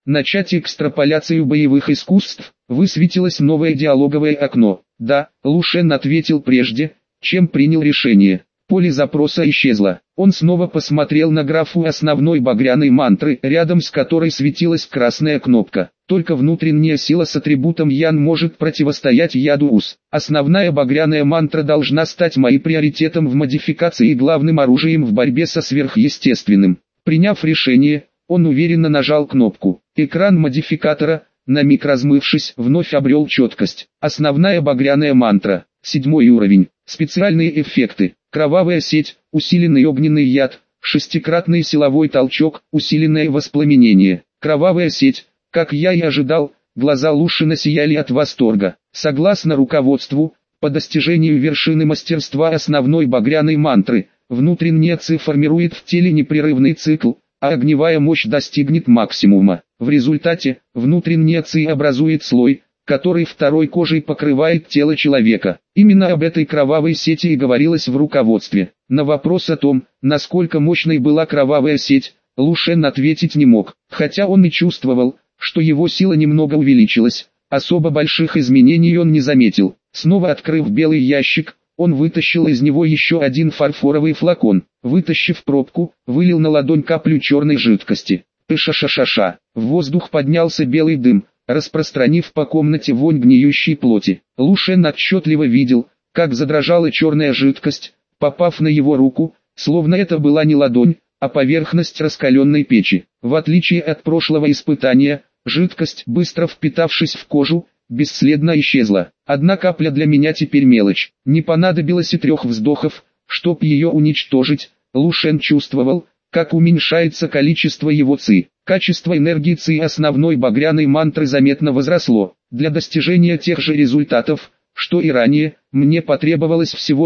начать экстраполяцию боевых искусств, высветилось новое диалоговое окно. Да, Лу Шен ответил прежде, чем принял решение. Поле запроса исчезло. Он снова посмотрел на графу основной багряной мантры, рядом с которой светилась красная кнопка. Только внутренняя сила с атрибутом Ян может противостоять яду Ус. Основная багряная мантра должна стать моим приоритетом в модификации и главным оружием в борьбе со сверхъестественным. Приняв решение, он уверенно нажал кнопку. Экран модификатора, на миг размывшись, вновь обрел четкость. Основная багряная мантра. 7 уровень. Специальные эффекты. Кровавая сеть, усиленный огненный яд, шестикратный силовой толчок, усиленное воспламенение. Кровавая сеть, как я и ожидал, глаза Лу Шена сияли от восторга. Согласно руководству, по достижению вершины мастерства основной багряной мантры, внутренняя ци формирует в теле непрерывный цикл, а огневая мощь достигнет максимума. В результате, внутренняя ци образует слой, который второй кожей покрывает тело человека. Именно об этой кровавой сети и говорилось в руководстве. На вопрос о том, насколько мощной была кровавая сеть, Лу Шен ответить не мог, хотя он и чувствовал, что его сила немного увеличилась. Особо больших изменений он не заметил. Снова открыв белый ящик, он вытащил из него еще один фарфоровый флакон. Вытащив пробку, вылил на ладонь каплю черной жидкости. Пыша-ша-ша-ша. В воздух поднялся белый дым, распространив по комнате вонь гниющей плоти. Лу Шен отчетливо видел, как задрожала черная жидкость, попав на его руку, словно это была не ладонь, а поверхность раскаленной печи. В отличие от прошлого испытания, жидкость, быстро впитавшись в кожу, бесследно исчезла. Одна капля для меня теперь мелочь. Не понадобилось и 3 вздохов, чтоб ее уничтожить. Лу Шен чувствовал, как уменьшается количество его ци. Качество энергии ци основной багряной мантры заметно возросло. Для достижения тех же результатов, что и ранее, мне потребовалось всего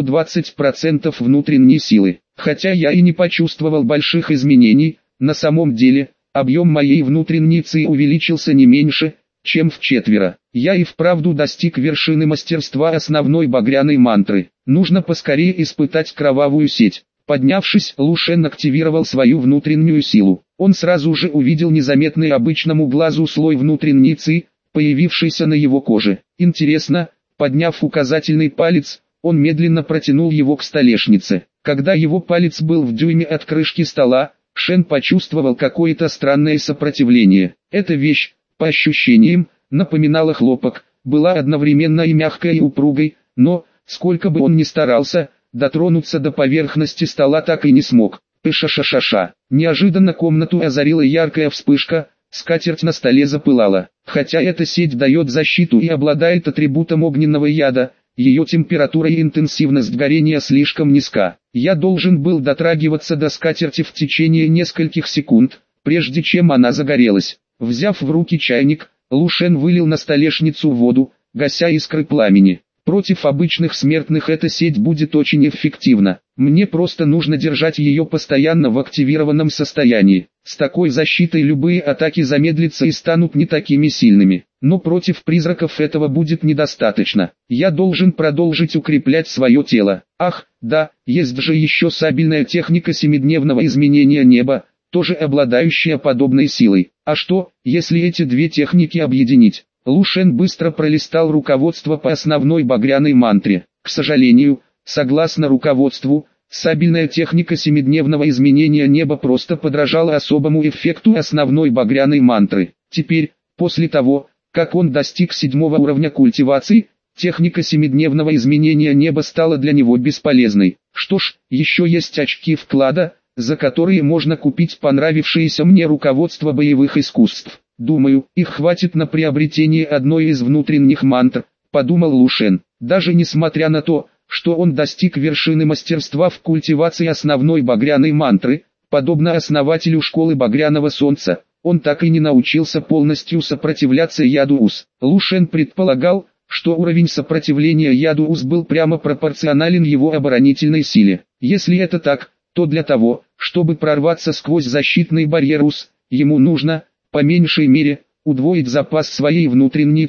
20% внутренней силы. Хотя я и не почувствовал больших изменений, на самом деле, объем моей внутренней ци увеличился не меньше, чем вчетверо. Я и вправду достиг вершины мастерства основной багряной мантры. Нужно поскорее испытать кровавую сеть. Поднявшись, Лу Шен активировал свою внутреннюю силу. Он сразу же увидел незаметный обычному глазу слой внутренней ци, появившийся на его коже. Интересно, подняв указательный палец, он медленно протянул его к столешнице. Когда его палец был в дюйме от крышки стола, Шен почувствовал какое-то странное сопротивление. Эта вещь, по ощущениям, напоминала хлопок, была одновременно и мягкой и упругой, но, сколько бы он ни старался, дотронуться до поверхности стола так и не смог. Пыша-ша-ша-ша. Неожиданно комнату озарила яркая вспышка, скатерть на столе запылала. Хотя эта сеть дает защиту и обладает атрибутом огненного яда, ее температура и интенсивность горения слишком низка. Я должен был дотрагиваться до скатерти в течение нескольких секунд, прежде чем она загорелась. Взяв в руки чайник, Лу Шен вылил на столешницу воду, гася искры пламени. Против обычных смертных эта сеть будет очень эффективна. Мне просто нужно держать ее постоянно в активированном состоянии. С такой защитой любые атаки замедлятся и станут не такими сильными. Но против призраков этого будет недостаточно. Я должен продолжить укреплять свое тело. Ах, да, есть же еще сабельная техника 7-дневного изменения неба, тоже обладающая подобной силой. А что, если эти две техники объединить? Лу Шен быстро пролистал руководство по основной багряной мантре. К сожалению, согласно руководству, сабельная техника 7-дневного изменения неба просто подражала особому эффекту основной багряной мантры. Теперь, после того, как он достиг 7-го уровня культивации, техника 7-дневного изменения неба стала для него бесполезной. Что ж, еще есть очки вклада, за которые можно купить понравившееся мне руководство боевых искусств. Думаю, их хватит на приобретение одной из внутренних мантр, подумал Лу Шен. Даже несмотря на то, что он достиг вершины мастерства в культивации основной багряной мантры, подобно основателю школы багряного солнца, он так и не научился полностью сопротивляться яду Ус. Лу Шен предполагал, что уровень сопротивления яду Ус был прямо пропорционален его оборонительной силе. Если это так, то для того, чтобы прорваться сквозь защитный барьер Ус, ему нужно, по меньшей мере, удвоить запас своей внутренней ци.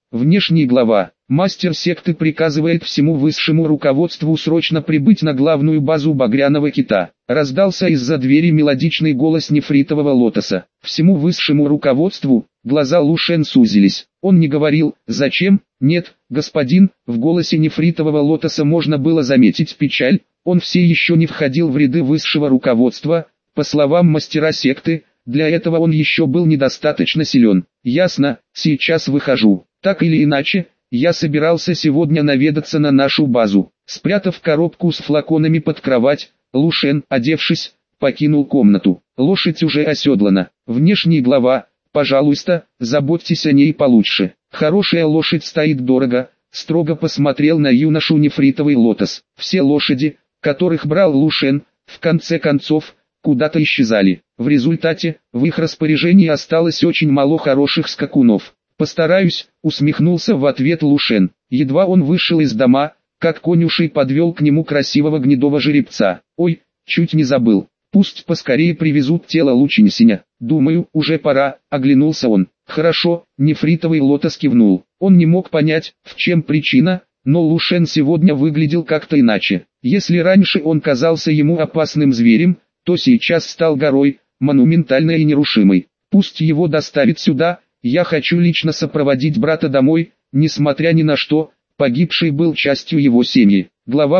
Внешний глава. Мастер секты приказывает всему высшему руководству срочно прибыть на главную базу Багряного Кита. Раздался из-за двери мелодичный голос нефритового лотоса. Всему высшему руководству, глаза Лу Шен сузились. Он не говорил «Зачем?» «Нет, господин», в голосе нефритового лотоса можно было заметить печаль, он все еще не входил в ряды высшего руководства, по словам мастера секты, для этого он еще был недостаточно силен. «Ясно, сейчас выхожу. Так или иначе, я собирался сегодня наведаться на нашу базу». Спрятав коробку с флаконами под кровать, Лу Шен, одевшись, покинул комнату. Лошадь уже оседлана. Внешний глава, пожалуйста, заботьтесь о ней получше. Хорошая лошадь стоит дорого, строго посмотрел на юношу нефритовый лотос. Все лошади, которых брал Лу Шен, в конце концов, куда-то исчезали. В результате, в их распоряжении осталось очень мало хороших скакунов. «Постараюсь», усмехнулся в ответ Лу Шен. Едва он вышел из дома, как конюшей подвел к нему красивого гнедого жеребца. «Ой, чуть не забыл. Пусть поскорее привезут тело Лучинсиня. Думаю, уже пора», оглянулся он. «Хорошо», нефритовый лотос кивнул. Он не мог понять, в чем причина, но Лу Шен сегодня выглядел как-то иначе. Если раньше он казался ему опасным зверем, то сейчас стал горой, монументальной и нерушимой. «Пусть его доставят сюда, я хочу лично сопроводить брата домой», несмотря ни на что, погибший был частью его семьи. Глава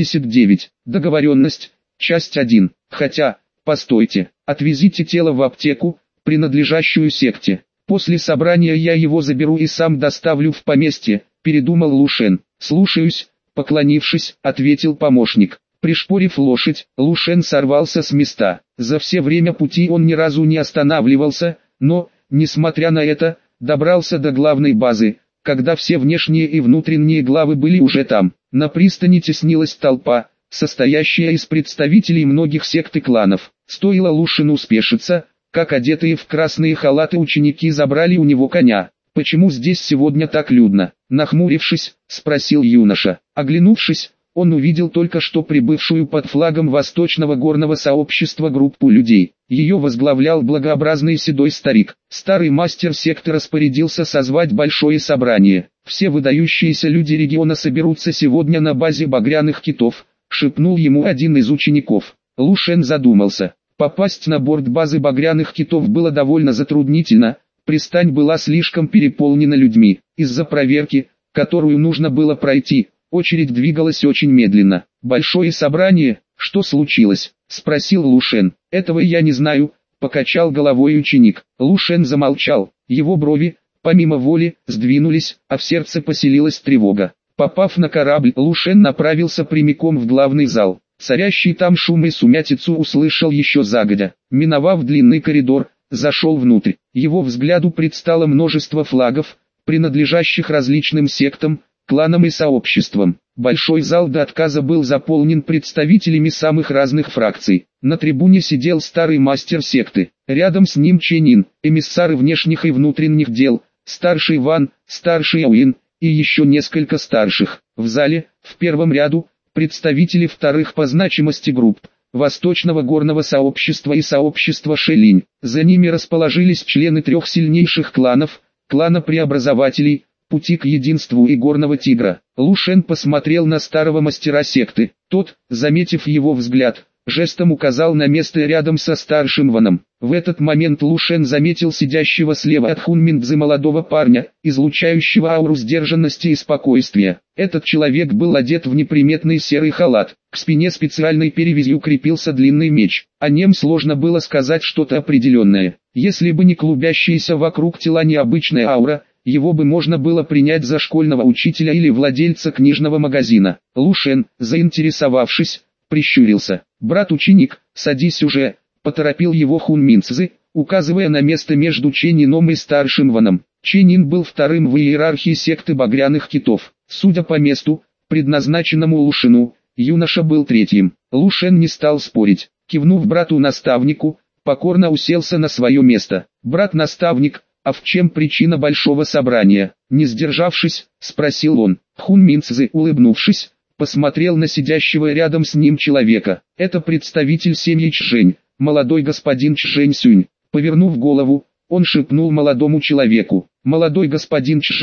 89. Договоренность. Часть 1. Хотя, постойте, отвезите тело в аптеку, принадлежащую секте. После собрания я его заберу и сам доставлю в поместье, передумал Лу Шен. «Слушаюсь», поклонившись, ответил помощник. Пришпорив лошадь, Лу Шен сорвался с места. За все время пути он ни разу не останавливался, но, несмотря на это, добрался до главной базы, когда все внешние и внутренние главы были уже там. На пристани теснилась толпа, состоящая из представителей многих сект и кланов. Стоило Лу Шену спешиться, как одетые в красные халаты ученики забрали у него коня. «Почему здесь сегодня так людно?» Нахмурившись, спросил юноша. Оглянувшись, он увидел только что прибывшую под флагом Восточного горного сообщества группу людей. Ее возглавлял благообразный седой старик. Старый мастер секты распорядился созвать большое собрание. «Все выдающиеся люди региона соберутся сегодня на базе Багряных Китов», шепнул ему один из учеников. Лу Шен задумался. Попасть на борт базы Багряных Китов было довольно затруднительно, пристань была слишком переполнена людьми. Из-за проверки, которую нужно было пройти, очередь двигалась очень медленно. «Большое собрание, что случилось?» – спросил Лу Шен. «Этого я не знаю», – покачал головой ученик. Лу Шен замолчал, его брови, помимо воли, сдвинулись, а в сердце поселилась тревога. Попав на корабль, Лу Шен направился прямиком в главный зал. Царящий там шум и сумятицу услышал еще загодя. Миновав длинный коридор, зашел внутрь. Его взгляду предстало множество флагов, принадлежащих различным сектам, кланам и сообществам. Большой зал до отказа был заполнен представителями самых разных фракций. На трибуне сидел старый мастер секты. Рядом с ним Ченин, эмиссары внешних и внутренних дел, старший Ван, старший Ауин и еще несколько старших. В зале, в первом ряду, представители вторых по значимости групп, Восточного горного сообщества и сообщества Шэлинь. За ними расположились члены трех сильнейших кланов, клана преобразователей, Пути к единству и Горного Тигра. Лу Шен посмотрел на старого мастера секты. Тот, заметив его взгляд, жестом указал на место рядом со старшим Ваном. В этот момент Лу Шен заметил сидящего слева от Хун Мингзы молодого парня, излучающего ауру сдержанности и спокойствия. Этот человек был одет в неприметный серый халат. К спине специальной перевязью крепился длинный меч. О нем сложно было сказать что-то определенное. Если бы не клубящаяся вокруг тела необычная аура, его бы можно было принять за школьного учителя или владельца книжного магазина. Лу Шен, заинтересовавшись, прищурился. «Брат-ученик, садись уже», — поторопил его Хун Мингзы, указывая на место между Ченином и старшим Ваном. Ченин был вторым в иерархии секты Багряных Китов. Судя по месту, предназначенному Лу Шену, юноша был третьим. Лу Шен не стал спорить. Кивнув брату-наставнику, покорно уселся на свое место. «Брат-наставник, а в чем причина большого собрания?» Не сдержавшись, спросил он. Хун Мингзы, улыбнувшись, посмотрел на сидящего рядом с ним человека. «Это представитель семьи Чжэнь, молодой господин Чжэнь Сюнь». Повернув голову, он шепнул молодому человеку. «Молодой господин Чжэнь,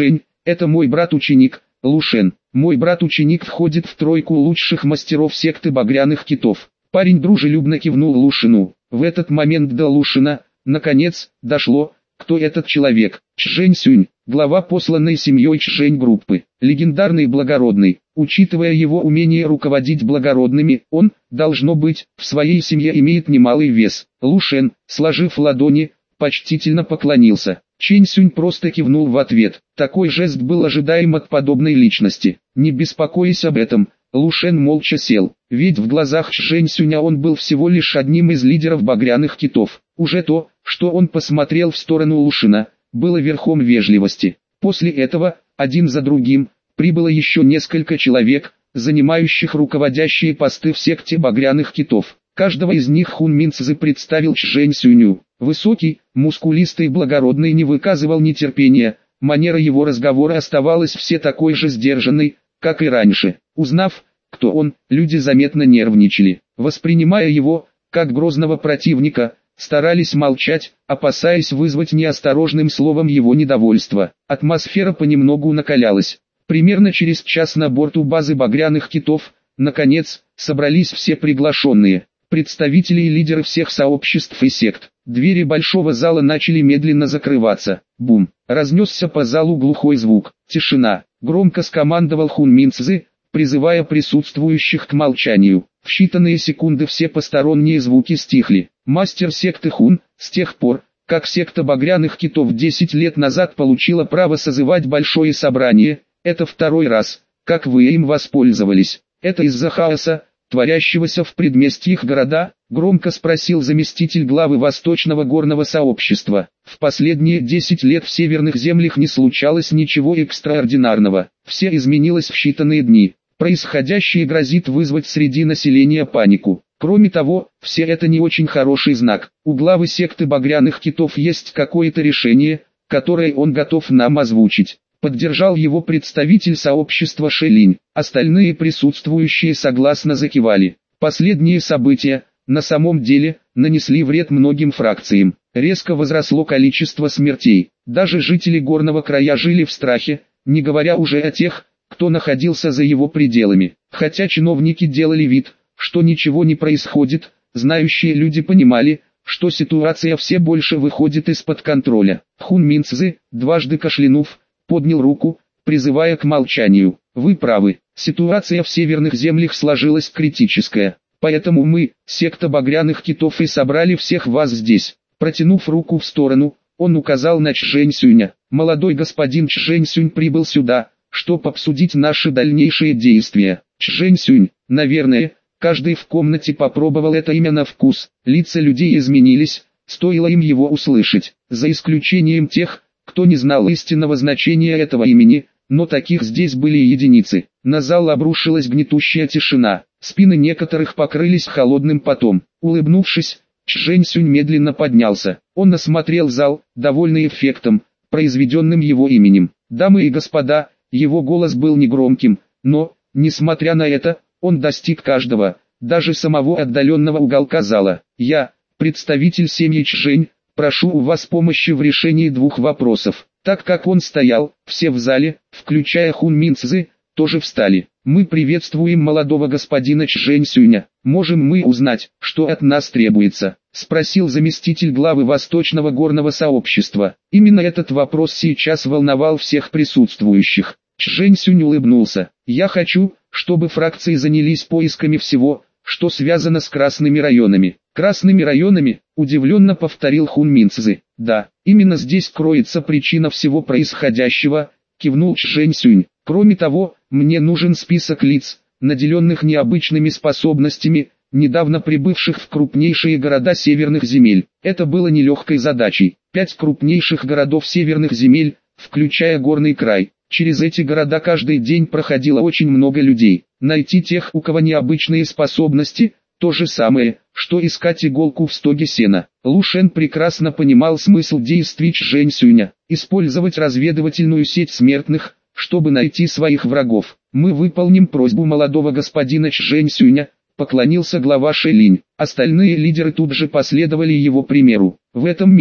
Это мой брат-ученик, Лушен. Мой брат-ученик входит в тройку лучших мастеров секты багряных китов. Парень дружелюбно кивнул Лушину. В этот момент до Лушина, наконец, дошло, кто этот человек. Чжэнь Сюнь, глава посланной семьей Чжэнь группы. Легендарный благородный. Учитывая его умение руководить благородными, он, должно быть, в своей семье имеет немалый вес. Лушен, сложив ладони, почтительно поклонился. Чэнь Сюнь просто кивнул в ответ. Такой жест был ожидаем от подобной личности. Не беспокоясь об этом, Лушен молча сел. Ведь в глазах Чжэнь Сюня он был всего лишь одним из лидеров багряных китов. Уже то, что он посмотрел в сторону Лушина, было верхом вежливости. После этого, один за другим, прибыло еще несколько человек, занимающих руководящие посты в секте багряных китов. Каждого из них Хун Минцзы представил Чжэнь Сюню. Высокий, мускулистый и благородный не выказывал нетерпения, манера его разговора оставалась все такой же сдержанной, как и раньше. Узнав, кто он, люди заметно нервничали. Воспринимая его, как грозного противника, старались молчать, опасаясь вызвать неосторожным словом его недовольство. Атмосфера понемногу накалялась. Примерно через час на борту базы багряных китов, наконец, собрались все приглашенные. Представители и лидеры всех сообществ и сект. Двери большого зала начали медленно закрываться. Бум! Разнесся по залу глухой звук. Тишина. Громко скомандовал Хун Минцзы, призывая присутствующих к молчанию. В считанные секунды все посторонние звуки стихли. Мастер секты Хун, с тех пор, как секта багряных китов 10 лет назад получила право созывать большое собрание, это второй раз, как вы им воспользовались. Это из-за хаоса, творящегося в предместьях города, громко спросил заместитель главы Восточного горного сообщества. В последние 10 лет в северных землях не случалось ничего экстраординарного. Все изменилось в считанные дни. Происходящее грозит вызвать среди населения панику. Кроме того, все это не очень хороший знак. У главы секты багряных китов есть какое-то решение, которое он готов нам озвучить. Поддержал его представитель сообщества Шэлинь. Остальные присутствующие согласно закивали. Последние события, на самом деле, нанесли вред многим фракциям. Резко возросло количество смертей. Даже жители горного края жили в страхе, не говоря уже о тех, кто находился за его пределами. Хотя чиновники делали вид, что ничего не происходит, знающие люди понимали, что ситуация все больше выходит из-под контроля. Хун Минцзы, дважды кашлянув, поднял руку, призывая к молчанию. Вы правы, ситуация в северных землях сложилась критическая. Поэтому мы, секта багряных китов, и собрали всех вас здесь. Протянув руку в сторону, он указал на Чжэнь Сюня. Молодой господин Чжэнь Сюнь прибыл сюда, чтобы обсудить наши дальнейшие действия. Чжэнь Сюнь, наверное, каждый в комнате попробовал это имя на вкус. Лица людей изменились, стоило им его услышать. За исключением тех, кто не знал истинного значения этого имени, но таких здесь были единицы. На зал обрушилась гнетущая тишина. Спины некоторых покрылись холодным потом. Улыбнувшись, Чжэнь Сюнь медленно поднялся. Он осмотрел зал, довольный эффектом, произведенным его именем. Дамы и господа, его голос был негромким, но, несмотря на это, он достиг каждого, даже самого отдаленного уголка зала. Я, представитель семьи Чжэнь, прошу у вас помощи в решении двух вопросов. Так как он стоял, все в зале, включая Хун Минцзы, тоже встали. Мы приветствуем молодого господина Чжэнь Сюня. Можем мы узнать, что от нас требуется? Спросил заместитель главы Восточного горного сообщества. Именно этот вопрос сейчас волновал всех присутствующих. Чжэнь Сюнь улыбнулся. Я хочу, чтобы фракции занялись поисками всего, что связано с красными районами. Красными районами, удивленно повторил Хун Минцзы. Да, именно здесь кроется причина всего происходящего, кивнул Чжэнь Сюнь. Кроме того, мне нужен список лиц, наделенных необычными способностями, недавно прибывших в крупнейшие города северных земель. Это было нелегкой задачей. 5 крупнейших городов северных земель, включая горный край. Через эти города каждый день проходило очень много людей. Найти тех, у кого необычные способности, то же самое, что искать иголку в стоге сена. Лушен прекрасно понимал смысл действий Чжэнь Сюня. Использовать разведывательную сеть смертных, чтобы найти своих врагов. Мы выполним просьбу молодого господина Чжэнь Сюня, поклонился глава Шэлинь. Остальные лидеры тут же последовали его примеру. В этом мире,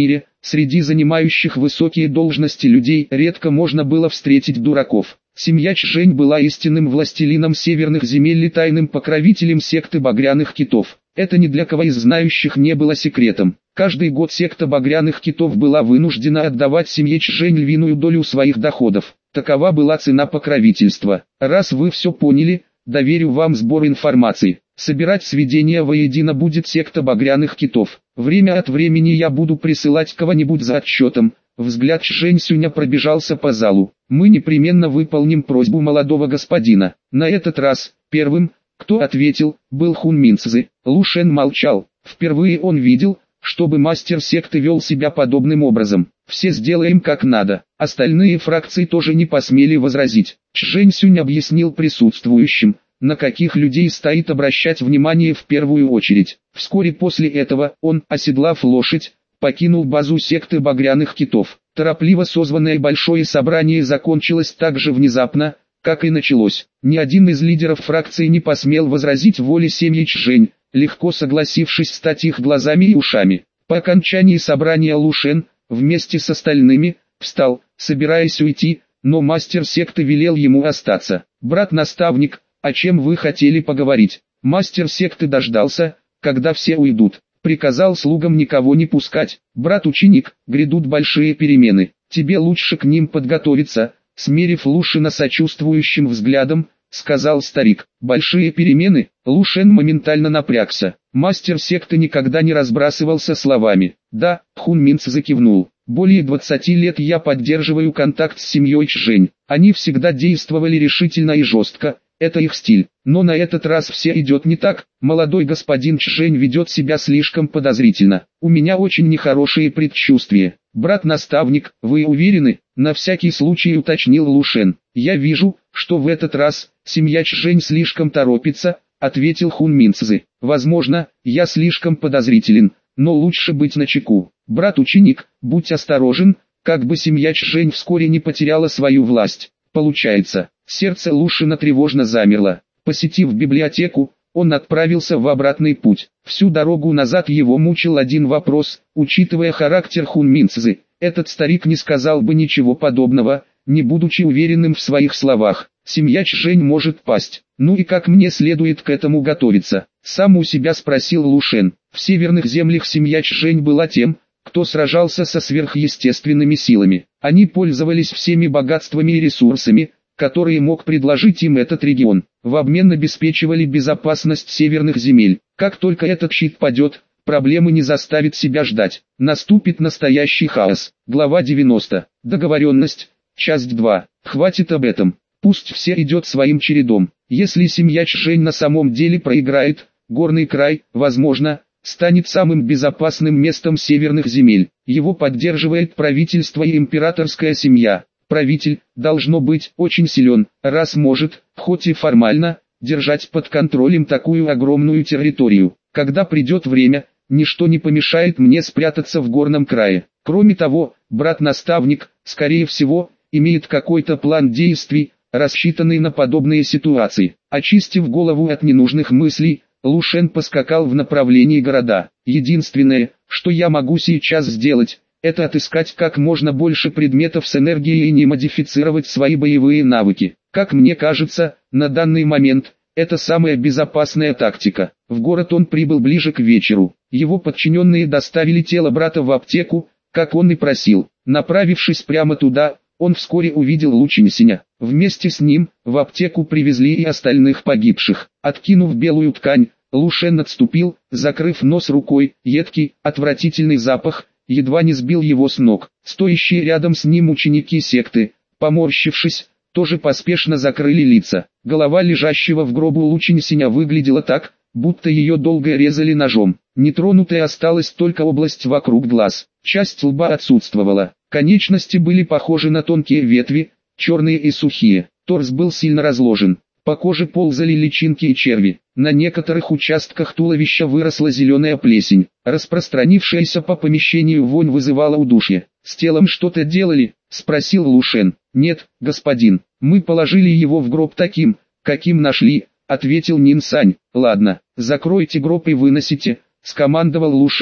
Среди занимающих высокие должности людей редко можно было встретить дураков. Семья Чжэнь была истинным властелином северных земель и тайным покровителем секты Багряных Китов. Это ни для кого из знающих не было секретом. Каждый год секта Багряных Китов была вынуждена отдавать семье Чжэнь львиную долю своих доходов. Такова была цена покровительства. Раз вы все поняли, доверю вам сбор информации. Собирать сведения воедино будет секта Багряных Китов. Время от времени я буду присылать кого-нибудь за отчетом. Взгляд Чжэнь Сюня пробежался по залу. Мы непременно выполним просьбу молодого господина. На этот раз, первым, кто ответил, был Хун Минцзы. Лу Шен молчал. Впервые он видел, чтобы мастер секты вел себя подобным образом. Все сделаем как надо. Остальные фракции тоже не посмели возразить. Чжэнь Сюнь объяснил присутствующим, на каких людей стоит обращать внимание в первую очередь. Вскоре после этого он, оседлав лошадь, покинул базу секты Багряных Китов. Торопливо созванное большое собрание закончилось так же внезапно, как и началось. Ни один из лидеров фракции не посмел возразить воле семьи Чжэнь, легко согласившись стать их глазами и ушами. По окончании собрания Лу Шен, вместе с остальными, встал, собираясь уйти, но мастер секты велел ему остаться. «Брат-наставник, о чем вы хотели поговорить?» Мастер секты дождался, когда все уйдут. Приказал слугам никого не пускать. «Брат-ученик, грядут большие перемены. Тебе лучше к ним подготовиться», смерив Лушена сочувствующим взглядом, сказал старик. «Большие перемены?» Лушен моментально напрягся. Мастер секты никогда не разбрасывался словами. «Да», Хун Минц закивнул. «Более 20 лет я поддерживаю контакт с семьей Чжэнь. Они всегда действовали решительно и жестко. Это их стиль. Но на этот раз все идет не так. Молодой господин Чжэнь ведет себя слишком подозрительно. У меня очень нехорошие предчувствия. Брат-наставник, вы уверены?» На всякий случай уточнил Лу Шен. «Я вижу, что в этот раз семья Чжэнь слишком торопится», ответил Хун Минцзы. «Возможно, я слишком подозрителен, но лучше быть начеку. Брат-ученик, будь осторожен, как бы семья Чжэнь вскоре не потеряла свою власть. Получается». Сердце Лушина тревожно замерло. Посетив библиотеку, он отправился в обратный путь. Всю дорогу назад его мучил один вопрос. Учитывая характер Хун Минцзы, этот старик не сказал бы ничего подобного, не будучи уверенным в своих словах. Семья Чжэнь может пасть. Ну и как мне следует к этому готовиться? Сам у себя спросил Лу Шен. В северных землях семья Чжэнь была тем, кто сражался со сверхъестественными силами. Они пользовались всеми богатствами и ресурсами, которые мог предложить им этот регион. В обмен обеспечивали безопасность северных земель. Как только этот щит падет, проблемы не заставит себя ждать. Наступит настоящий хаос. Глава 90. Договоренность. Часть 2. Хватит об этом. Пусть все идет своим чередом. Если семья Чжэнь на самом деле проиграет, горный край, возможно, станет самым безопасным местом северных земель. Его поддерживает правительство и императорская семья. Правитель, должно быть, очень силен, раз может, хоть и формально, держать под контролем такую огромную территорию. Когда придет время, ничто не помешает мне спрятаться в горном крае. Кроме того, брат-наставник, скорее всего, имеет какой-то план действий, рассчитанный на подобные ситуации. Очистив голову от ненужных мыслей, Лу Шен поскакал в направлении города. Единственное, что я могу сейчас сделать, это отыскать как можно больше предметов с энергией и не модифицировать свои боевые навыки. Как мне кажется, на данный момент, это самая безопасная тактика. В город он прибыл ближе к вечеру. Его подчиненные доставили тело брата в аптеку, как он и просил. Направившись прямо туда, он вскоре увидел Лу Чинсиня. Вместе с ним, в аптеку привезли и остальных погибших. Откинув белую ткань, Лу Шен отступил, закрыв нос рукой. Едкий, отвратительный запах едва не сбил его с ног. Стоящие рядом с ним ученики секты, поморщившись, тоже поспешно закрыли лица. Голова лежащего в гробу Лу Чинсиня выглядела так, будто ее долго резали ножом. Нетронутой осталась только область вокруг глаз. Часть лба отсутствовала. Конечности были похожи на тонкие ветви, черные и сухие. Торс был сильно разложен. По коже ползали личинки и черви. На некоторых участках туловища выросла зеленая плесень. Распространившаяся по помещению вонь вызывала удушье. «С телом что-то делали?» — спросил Лу Шен. «Нет, господин, мы положили его в гроб таким, каким нашли», — ответил Нин Сань. «Ладно, закройте гроб и выносите», — скомандовал Лу Шен.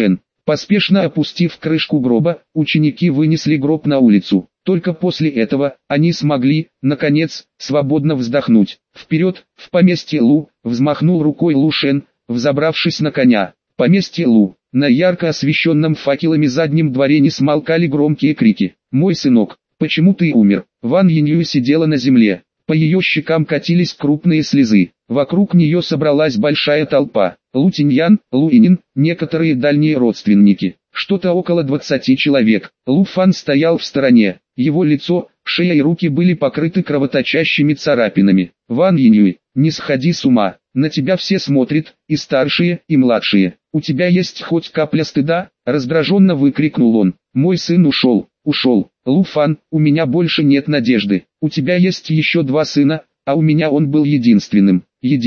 Поспешно опустив крышку гроба, ученики вынесли гроб на улицу. Только после этого они смогли, наконец, свободно вздохнуть. Вперед, в поместье Лу, взмахнул рукой Лу Шен, взобравшись на коня. Поместье Лу. На ярко освещенном факелами заднем дворе не смолкали громкие крики. «Мой сынок, почему ты умер?» Ван Юнь сидела на земле. По ее щекам катились крупные слезы. Вокруг нее собралась большая толпа. Лу Тиньян, Лу Инин, некоторые дальние родственники. Что-то около 20 человек. Лу Фан стоял в стороне. Его лицо, шея и руки были покрыты кровоточащими царапинами. «Ван Юнь, не сходи с ума. На тебя все смотрят, и старшие, и младшие. У тебя есть хоть капля стыда?» Раздраженно выкрикнул он. «Мой сын ушел. Лу Фан, у меня больше нет надежды. У тебя есть еще 2 сына, а у меня он был единственным.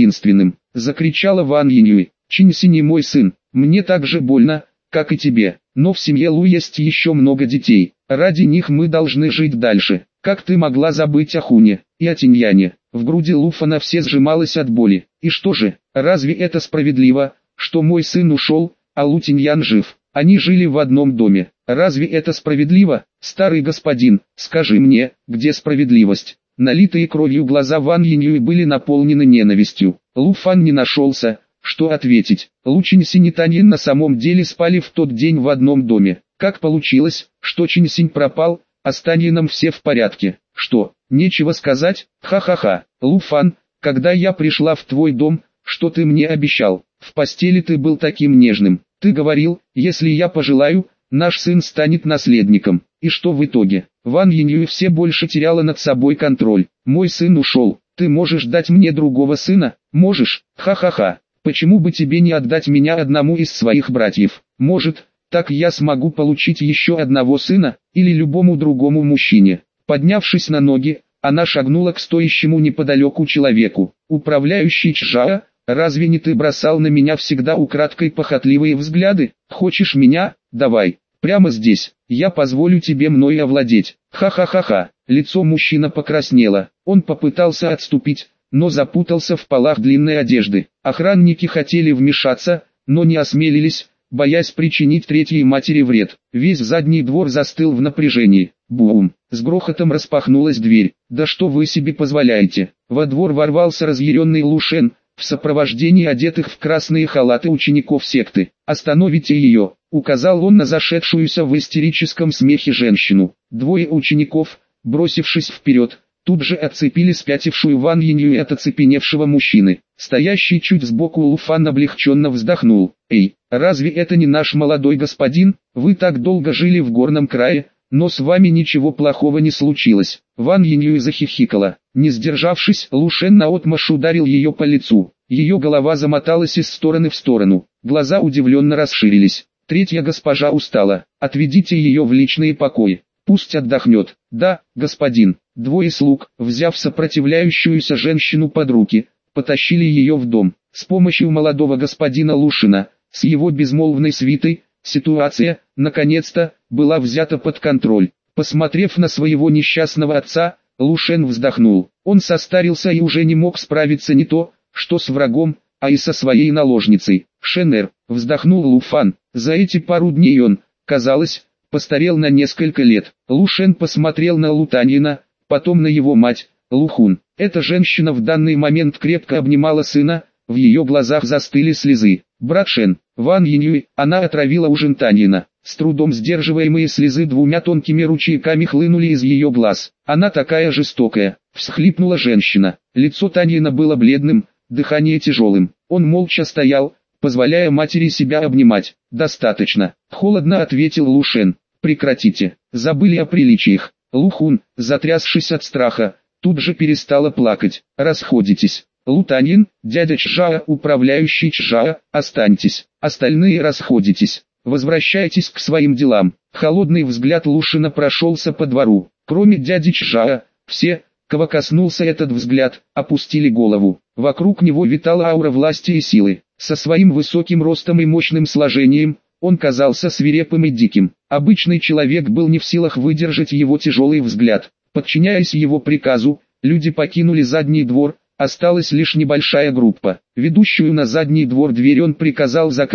Закричала Ван Юнь. «Чинь Синь мой сын, мне так же больно, как и тебе, но в семье Лу есть еще много детей, ради них мы должны жить дальше. Как ты могла забыть о Хуне и о Тиньяне?» В груди Лу Фана все сжималось от боли. «И что же, разве это справедливо, что мой сын ушел, а Лу Тиньян жив? Они жили в одном доме. Разве это справедливо? Старый господин, скажи мне, где справедливость?» Налитые кровью глаза Ван Юнь были наполнены ненавистью. Лу Фан не нашелся, что ответить. Лу Чинсинь и Таньин на самом деле спали в тот день в одном доме. Как получилось, что Чинсинь пропал, а с Таньином все в порядке? Что, нечего сказать? Ха-ха-ха. Лу Фан, когда я пришла в твой дом, что ты мне обещал? В постели ты был таким нежным. Ты говорил, если я пожелаю, наш сын станет наследником. И что в итоге? Ван Юнь все больше теряла над собой контроль. Мой сын ушел. Ты можешь дать мне другого сына? Можешь? Ха-ха-ха. Почему бы тебе не отдать меня одному из своих братьев? Может, так я смогу получить еще одного сына, или любому другому мужчине. Поднявшись на ноги, она шагнула к стоящему неподалеку человеку. Управляющий Чжао, разве не ты бросал на меня всегда украдкой похотливые взгляды? Хочешь меня? Давай. Прямо здесь, я позволю тебе мной овладеть. Ха-ха-ха-ха. Лицо мужчины покраснело. Он попытался отступить, но запутался в полах длинной одежды. Охранники хотели вмешаться, но не осмелились, боясь причинить третьей матери вред. Весь задний двор застыл в напряжении. Бум! С грохотом распахнулась дверь. «Да что вы себе позволяете?» Во двор ворвался разъяренный Лу Шен, в сопровождении одетых в красные халаты учеников секты. «Остановите ее!» — указал он на зашедшуюся в истерическом смехе женщину. Двое учеников, бросившись вперед, тут же отцепили спятившую Ван Юнь от оцепеневшего мужчины. Стоящий чуть сбоку Лу Фан облегченно вздохнул. «Эй, разве это не наш молодой господин? Вы так долго жили в горном крае, но с вами ничего плохого не случилось». Ван Юнь захихикала. Не сдержавшись, Лу Шен наотмашь ударил ее по лицу. Ее голова замоталась из стороны в сторону. Глаза удивленно расширились. «Третья госпожа устала. Отведите ее в личные покои. Пусть отдохнет». «Да, господин». Двое слуг, взяв сопротивляющуюся женщину под руки, потащили ее в дом. С помощью молодого господина Лушина, с его безмолвной свитой, ситуация, наконец-то, была взята под контроль. Посмотрев на своего несчастного отца, Лу Шен вздохнул. Он состарился и уже не мог справиться не то, что с врагом, а и со своей наложницей. «Шенер», вздохнул Лу Фан. За эти пару дней он, казалось, постарел на несколько лет. Лу Шен посмотрел на Лу Таньина, потом на его мать, Лу Хун. Эта женщина в данный момент крепко обнимала сына, в ее глазах застыли слезы. «Брат Шен, Ван Юнь, она отравила ужин Таньина». С трудом сдерживаемые слезы двумя тонкими ручейками хлынули из ее глаз. «Она такая жестокая», — всхлипнула женщина. Лицо Таньина было бледным, дыхание тяжелым. Он молча стоял, позволяя матери себя обнимать. «Достаточно», — холодно ответил Лу Шен. «Прекратите, забыли о приличиях». Лу Хун, затрясшись от страха, тут же перестала плакать. «Расходитесь». Лу Таньин, дядя Чжао, управляющий Чжао, останьтесь. Остальные расходитесь. Возвращайтесь к своим делам. Холодный взгляд Лушина прошелся по двору. Кроме дяди Чжао, все, кого коснулся этот взгляд, опустили голову. Вокруг него витала аура власти и силы. Со своим высоким ростом и мощным сложением, он казался свирепым и диким. Обычный человек был не в силах выдержать его тяжелый взгляд. Подчиняясь его приказу, люди покинули задний двор, осталась лишь небольшая группа. Ведущую на задний двор дверь он приказал закрыть,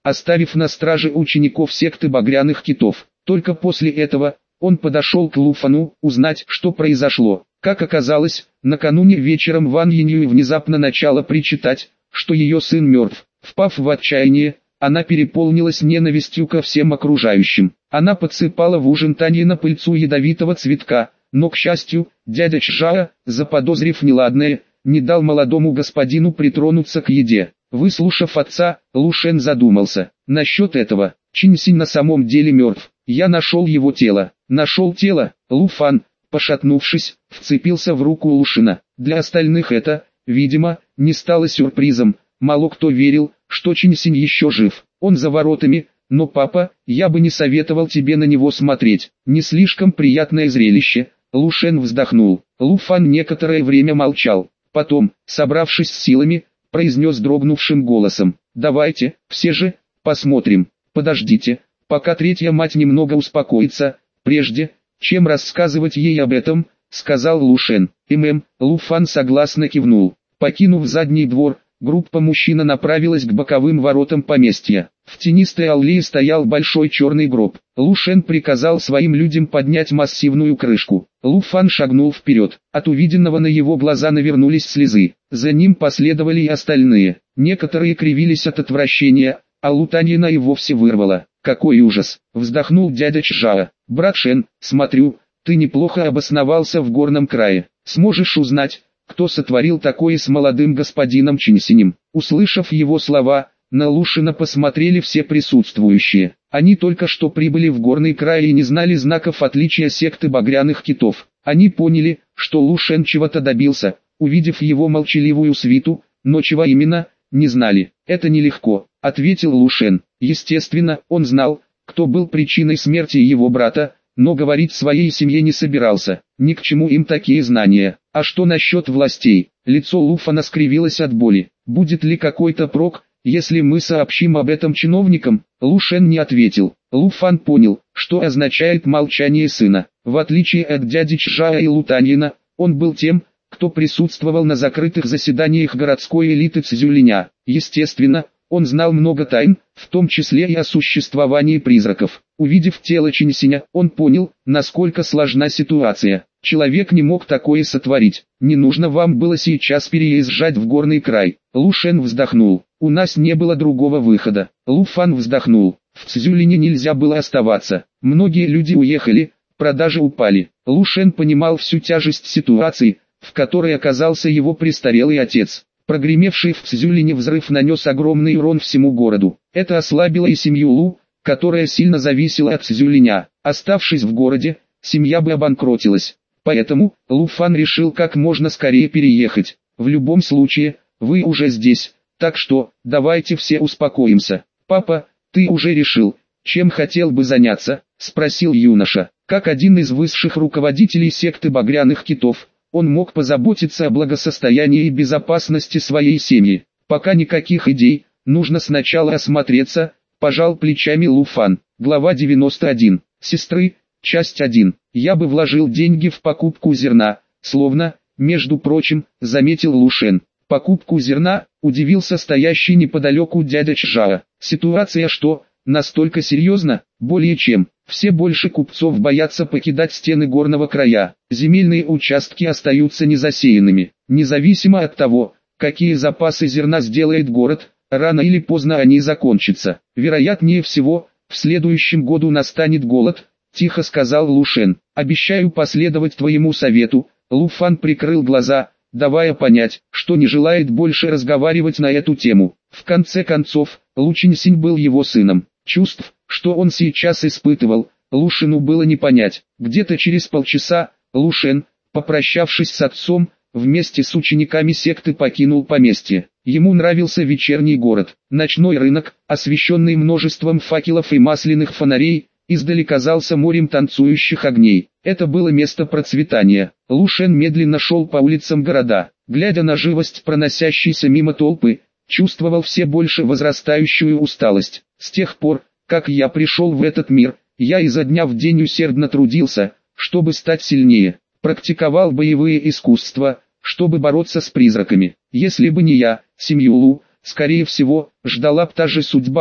оставив на страже учеников секты Багряных Китов. Только после этого он подошел к Луфану, узнать, что произошло. Как оказалось, накануне вечером Ван Юнь внезапно начала причитать, что ее сын мертв. Впав в отчаяние, она переполнилась ненавистью ко всем окружающим. Она подсыпала в ужин Таньина пыльцу ядовитого цветка, но, к счастью, дядя Чжао, заподозрив неладное, не дал молодому господину притронуться к еде. Выслушав отца, Лушен задумался. Насчет этого, Чинсинь на самом деле мертв. Я нашел его тело. Нашел тело. Луфан, пошатнувшись, вцепился в руку Лушина. Для остальных это, видимо, не стало сюрпризом. Мало кто верил, что Чинсинь еще жив. Он за воротами, но папа, я бы не советовал тебе на него смотреть. Не слишком приятное зрелище. Лушен вздохнул. Луфан некоторое время молчал. Потом, собравшись с силами, произнес дрогнувшим голосом: «Давайте, все же, посмотрим. Подождите, пока третья мать немного успокоится, прежде, чем рассказывать ей об этом», — сказал Лушен. Луфан согласно кивнул. Покинув задний двор, группа мужчин направилась к боковым воротам поместья. В тенистой аллее стоял большой черный гроб. Лушен приказал своим людям поднять массивную крышку. Луфан шагнул вперед. От увиденного на его глаза навернулись слезы. За ним последовали и остальные. Некоторые кривились от отвращения, а Лутаньина и вовсе вырвало. «Какой ужас!» — вздохнул дядя Чжао. «Брат Шен, смотрю, ты неплохо обосновался в горном крае. Сможешь узнать, кто сотворил такое с молодым господином Чинсинем?» Услышав его слова, на Лушина посмотрели все присутствующие. Они только что прибыли в горный край и не знали знаков отличия секты Багряных Китов. Они поняли, что Лушен чего-то добился, увидев его молчаливую свиту, но чего именно, не знали. «Это нелегко», — ответил Лушен. Естественно, он знал, кто был причиной смерти его брата, но говорить своей семье не собирался. Ни к чему им такие знания. А что насчет властей? Лицо Луфана скривилось от боли. Будет ли какой-то прок, если мы сообщим об этом чиновникам? Лушен не ответил. Луфан понял, что означает молчание сына. В отличие от дяди Чжао и Лутаньина, он был тем, кто присутствовал на закрытых заседаниях городской элиты Цзюлиня. Естественно, он знал много тайн, в том числе и о существовании призраков. Увидев тело Чинсиня, он понял, насколько сложна ситуация. Человек не мог такое сотворить. Не нужно вам было сейчас переезжать в горный край. Лушен вздохнул. У нас не было другого выхода. Луфан вздохнул. В Цзюлине нельзя было оставаться. Многие люди уехали, продажи упали. Лушен понимал всю тяжесть ситуации, в которой оказался его престарелый отец. Прогремевший в Цзюлине взрыв нанес огромный урон всему городу. Это ослабило и семью Лу, которая сильно зависела от Цзюлиня. Оставшись в городе, семья бы обанкротилась. Поэтому Луфан решил как можно скорее переехать. В любом случае, вы уже здесь, так что, давайте все успокоимся. «Папа, ты уже решил, чем хотел бы заняться?» — спросил юноша. Как один из высших руководителей секты Багряных Китов, он мог позаботиться о благосостоянии и безопасности своей семьи. «Пока никаких идей, нужно сначала осмотреться», — пожал плечами Луфан. Глава 91. Сестры, часть 1. «Я бы вложил деньги в покупку зерна», словно, между прочим, заметил Лушен. «Покупку зерна?» — удивился стоящий неподалеку дядя Чжао. «Ситуация что, настолько серьезна?» «Более чем. Все больше купцов боятся покидать стены горного края. Земельные участки остаются незасеянными. Независимо от того, какие запасы зерна сделает город, рано или поздно они закончатся. Вероятнее всего, в следующем году настанет голод», — тихо сказал Лушен. «Обещаю последовать твоему совету». Луфан прикрыл глаза, давая понять, что не желает больше разговаривать на эту тему. В конце концов, Лу Чинсинь был его сыном. Чувств, что он сейчас испытывал, Лушену было не понять. Где-то через полчаса, Лушен, попрощавшись с отцом, вместе с учениками секты покинул поместье. Ему нравился вечерний город. Ночной рынок, освещенный множеством факелов и масляных фонарей, издали казался морем танцующих огней. Это было место процветания. Лушен медленно шел по улицам города, глядя на живость проносящейся мимо толпы, чувствовал все больше возрастающую усталость. С тех пор, как я пришел в этот мир, я изо дня в день усердно трудился, чтобы стать сильнее, практиковал боевые искусства, чтобы бороться с призраками. Если бы не я, семью Лу, скорее всего, ждала б та же судьба,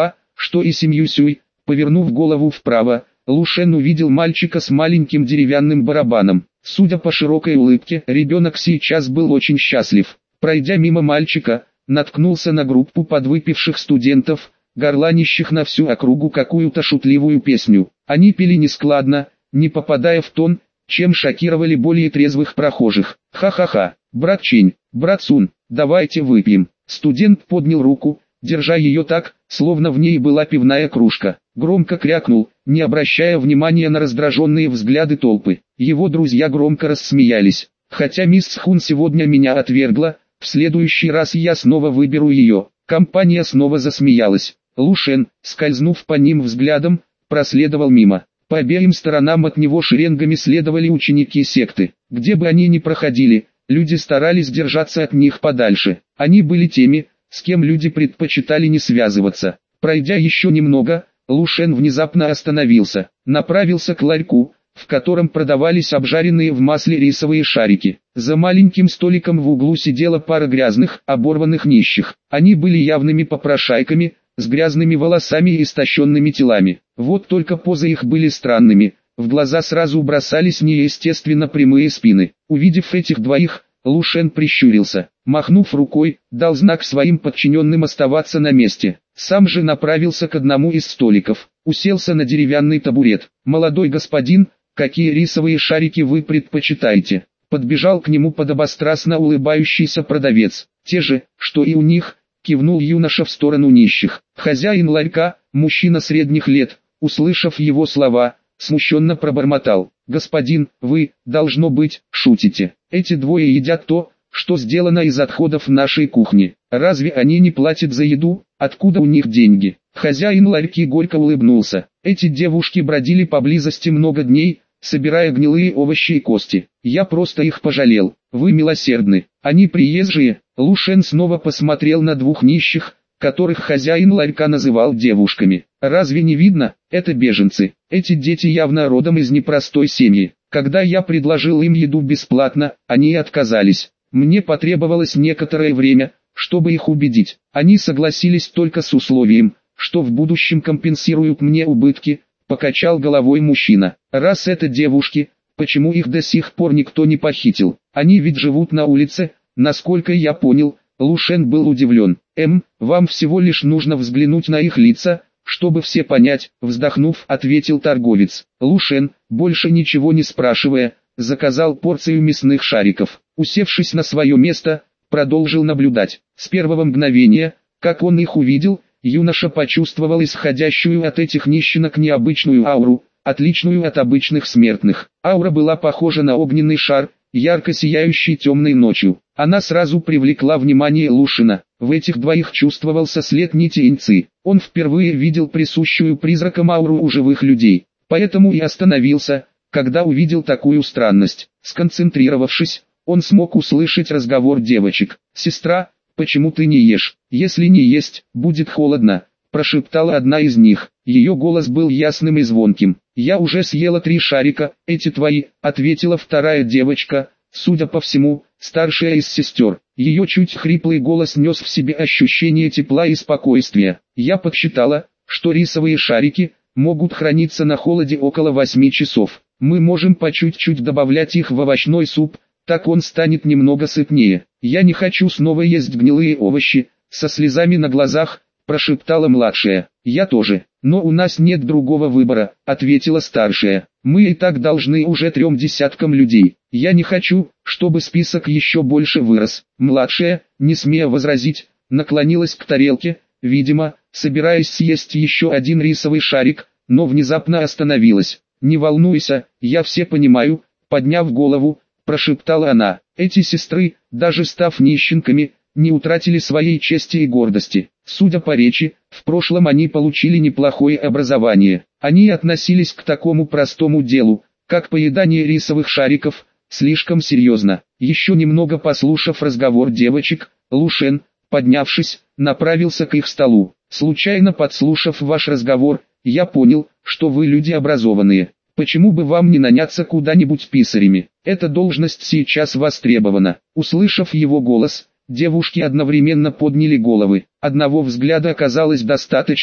что и семью Сюй. Повернув голову вправо, Лушен увидел мальчика с маленьким деревянным барабаном. Судя по широкой улыбке, ребенок сейчас был очень счастлив. Пройдя мимо мальчика, наткнулся на группу подвыпивших студентов, горланищих на всю округу какую-то шутливую песню. Они пели нескладно, не попадая в тон, чем шокировали более трезвых прохожих. «Ха-ха-ха, брат Чень, брат Сун, давайте выпьем». Студент поднял руку, держа ее так, словно в ней была пивная кружка. Громко крякнул, не обращая внимания на раздраженные взгляды толпы. Его друзья громко рассмеялись. «Хотя мисс Хун сегодня меня отвергла, в следующий раз я снова выберу ее». Компания снова засмеялась. Лушен, скользнув по ним взглядом, проследовал мимо. По обеим сторонам от него шеренгами следовали ученики секты. Где бы они ни проходили, люди старались держаться от них подальше. Они были теми, с кем люди предпочитали не связываться. Пройдя еще немного, Лушен внезапно остановился, направился к ларьку, в котором продавались обжаренные в масле рисовые шарики. За маленьким столиком в углу сидела пара грязных, оборванных нищих. Они были явными попрошайками, с грязными волосами и истощенными телами. Вот только позы их были странными, в глаза сразу бросались неестественно прямые спины. Увидев этих двоих, Лушен прищурился, махнув рукой, дал знак своим подчиненным оставаться на месте. Сам же направился к одному из столиков, уселся на деревянный табурет. «Молодой господин, какие рисовые шарики вы предпочитаете?» Подбежал к нему подобострастно улыбающийся продавец. «Те же, что и у них», кивнул юноша в сторону нищих. Хозяин ларька, мужчина средних лет, услышав его слова, смущенно пробормотал: «Господин, вы, должно быть, шутите. Эти двое едят то, что сделано из отходов нашей кухни. Разве они не платят за еду? Откуда у них деньги?» Хозяин ларьки горько улыбнулся. «Эти девушки бродили поблизости много дней, собирая гнилые овощи и кости. Я просто их пожалел. Вы милосердны. Они приезжие». Лушен снова посмотрел на двух нищих, которых хозяин ларька называл девушками. «Разве не видно? Это беженцы. Эти дети явно родом из непростой семьи. Когда я предложил им еду бесплатно, они отказались. Мне потребовалось некоторое время, чтобы их убедить. Они согласились только с условием, что в будущем компенсируют мне убытки», покачал головой мужчина. «Раз это девушки, почему их до сих пор никто не похитил? Они ведь живут на улице». Насколько я понял, Лушен был удивлен. Вам всего лишь нужно взглянуть на их лица, чтобы все понять», вздохнув, ответил торговец. Лушен, больше ничего не спрашивая, заказал порцию мясных шариков. Усевшись на свое место, продолжил наблюдать. С первого мгновения, как он их увидел, юноша почувствовал исходящую от этих нищенок необычную ауру, отличную от обычных смертных. Аура была похожа на огненный шар, ярко сияющий темной ночью. Она сразу привлекла внимание Лушена. В этих двоих чувствовался след нити инцы. Он впервые видел присущую призракам ауру у живых людей. Поэтому и остановился, когда увидел такую странность. Сконцентрировавшись, он смог услышать разговор девочек. «Сестра, почему ты не ешь? Если не есть, будет холодно», прошептала одна из них. Ее голос был ясным и звонким. «Я уже съела 3 шарика, эти твои», ответила вторая девочка, судя по всему, старшая из сестер. Ее чуть хриплый голос нес в себе ощущение тепла и спокойствия. «Я подсчитала, что рисовые шарики могут храниться на холоде около 8 часов. Мы можем по чуть-чуть добавлять их в овощной суп, так он станет немного сытнее. Я не хочу снова есть гнилые овощи», со слезами на глазах, прошептала младшая. «Я тоже, но у нас нет другого выбора», ответила старшая. «Мы и так должны уже 3 десяткам людей. Я не хочу, чтобы список еще больше вырос». Младшая, не смея возразить, наклонилась к тарелке, видимо, собираясь съесть еще один рисовый шарик, но внезапно остановилась. «Не волнуйся, я все понимаю», подняв голову, прошептала она. «Эти сестры, даже став нищенками, не утратили своей чести и гордости. Судя по речи, в прошлом они получили неплохое образование. Они относились к такому простому делу, как поедание рисовых шариков, слишком серьезно». Еще немного послушав разговор девочек, Лушен, поднявшись, направился к их столу. «Случайно подслушав ваш разговор, я понял, что вы люди образованные. Почему бы вам не наняться куда-нибудь писарями? Эта должность сейчас востребована». Услышав его голос, девушки одновременно подняли головы. Одного взгляда оказалось достаточно,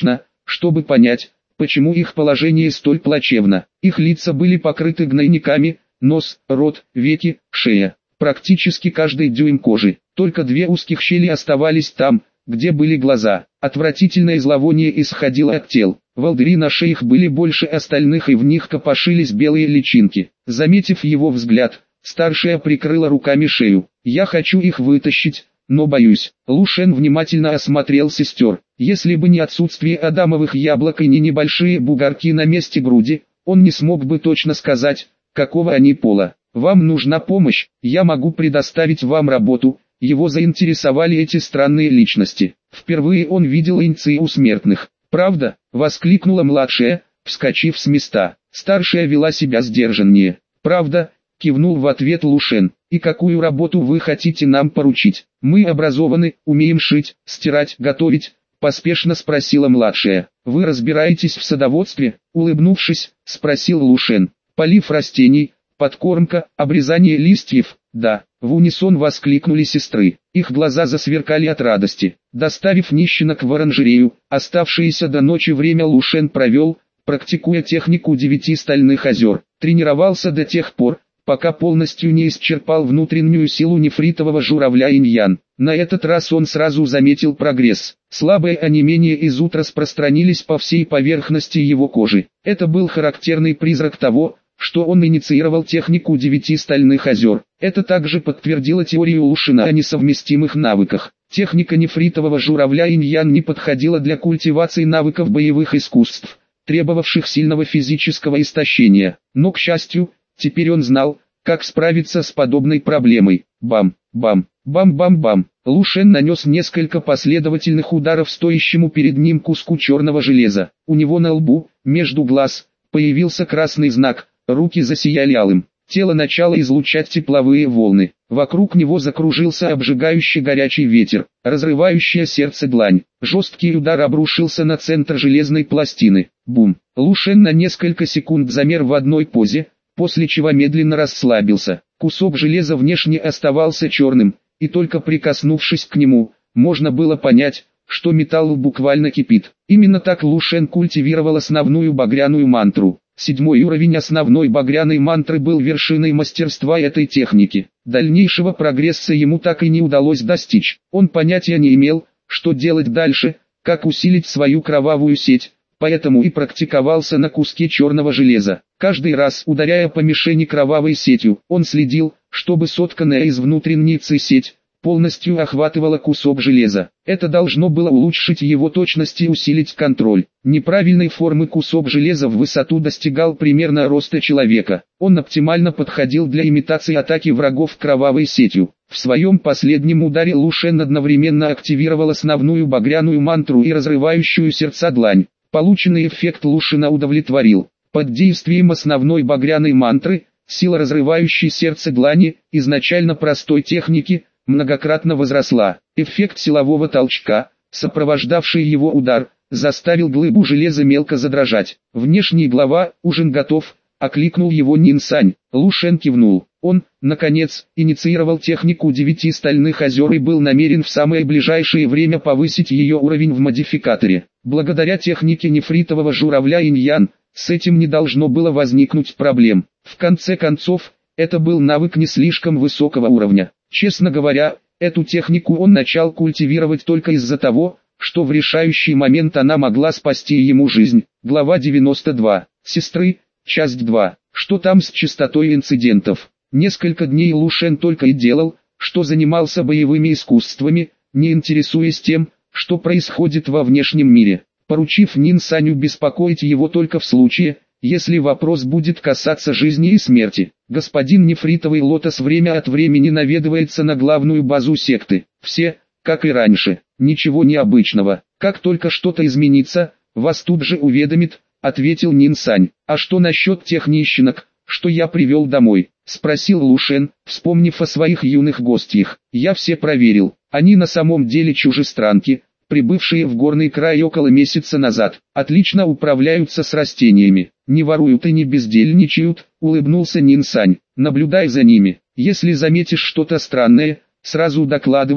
чтобы понять, почему их положение столь плачевно. Их лица были покрыты гнойниками, нос, рот, веки, шея. Практически каждый дюйм кожи. Только две узких щели оставались там, где были глаза. Отвратительное зловоние исходило от тел. Волдыри на шеях были больше остальных, и в них копошились белые личинки. Заметив его взгляд, старшая прикрыла руками шею. «Я хочу их вытащить, но боюсь». Лу Шен внимательно осмотрел сестер. Если бы не отсутствие адамовых яблок и не небольшие бугорки на месте груди, он не смог бы точно сказать, какого они пола. «Вам нужна помощь, я могу предоставить вам работу». Его заинтересовали эти странные личности. Впервые он видел иньци у смертных. «Правда?» — воскликнула младшая, вскочив с места. Старшая вела себя сдержаннее. «Правда?» — кивнул в ответ Лу Шен. «И какую работу вы хотите нам поручить? Мы образованы, умеем шить, стирать, готовить», — поспешно спросила младшая. «Вы разбираетесь в садоводстве?» — улыбнувшись, спросил Лу Шен. «Полив растений, подкормка, обрезание листьев?» «Да», — в унисон воскликнули сестры. Их глаза засверкали от радости. Доставив нищенок в оранжерею, оставшееся до ночи время Лу Шен провел, практикуя технику 9 стальных озер. Тренировался до тех пор, пока полностью не исчерпал внутреннюю силу нефритового журавля инь-ян. На этот раз он сразу заметил прогресс. Слабое онемение и зуд распространились по всей поверхности его кожи. Это был характерный признак того, что он инициировал технику 9 стальных озер. Это также подтвердило теорию Лу Шена о несовместимых навыках. Техника нефритового журавля инь-ян не подходила для культивации навыков боевых искусств, требовавших сильного физического истощения. Но, к счастью, теперь он знал, как справиться с подобной проблемой. Бам, бам, бам-бам-бам. Лу Шен нанес несколько последовательных ударов стоящему перед ним куску черного железа. У него на лбу, между глаз, появился красный знак. Руки засияли алым. Тело начало излучать тепловые волны. Вокруг него закружился обжигающий горячий ветер, разрывающая сердце длань. Жесткий удар обрушился на центр железной пластины. Бум! Лу Шен на несколько секунд замер в одной позе, после чего медленно расслабился. Кусок железа внешне оставался черным, и только прикоснувшись к нему, можно было понять, что металл буквально кипит. Именно так Лу Шен культивировал основную багряную мантру. 7-й уровень основной багряной мантры был вершиной мастерства этой техники. Дальнейшего прогресса ему так и не удалось достичь. Он понятия не имел, что делать дальше, как усилить свою кровавую сеть, поэтому и практиковался на куске черного железа. Каждый раз ударяя по мишени кровавой сетью, он следил, чтобы сотканная из внутренницы сеть полностью охватывала кусок железа. Это должно было улучшить его точность и усилить контроль. Неправильной формы кусок железа в высоту достигал примерно роста человека. Он оптимально подходил для имитации атаки врагов кровавой сетью. В своем последнем ударе Лу Шен одновременно активировал основную багряную мантру и разрывающую сердца длань. Полученный эффект Лу Шена удовлетворил. Под действием основной багряной мантры, сила разрывающей сердце длани, изначально простой техники, многократно возросла. Эффект силового толчка, сопровождавший его удар, заставил глыбу железа мелко задрожать. Внешний глава, ужин готов, окликнул его Нин Сань. Лу Шен кивнул. Он, наконец, инициировал технику 9 стальных озер и был намерен в самое ближайшее время повысить ее уровень в модификаторе. Благодаря технике нефритового журавля инь-ян, с этим не должно было возникнуть проблем. В конце концов, это был навык не слишком высокого уровня. Честно говоря, эту технику он начал культивировать только из-за того, что в решающий момент она могла спасти ему жизнь. Глава 92. Сестры, часть 2. Что там с частотой инцидентов? Несколько дней Лу Шен только и делал, что занимался боевыми искусствами, не интересуясь тем, что происходит во внешнем мире, поручив Нин Саню беспокоить его только в случае, если вопрос будет касаться жизни и смерти. Господин Нефритовый Лотос время от времени наведывается на главную базу секты. Все, как и раньше, ничего необычного. Как только что-то изменится, вас тут же уведомит, ответил Нин Сань. А что насчет тех нищенок, что я привел домой? Спросил Лу Шен, вспомнив о своих юных гостьях. Я все проверил. Они на самом деле чужестранки, прибывшие в горный край около месяца назад, отлично управляются с растениями, не воруют и не бездельничают, улыбнулся Нин Сань. Наблюдай за ними, если заметишь что-то странное, сразу докладывай.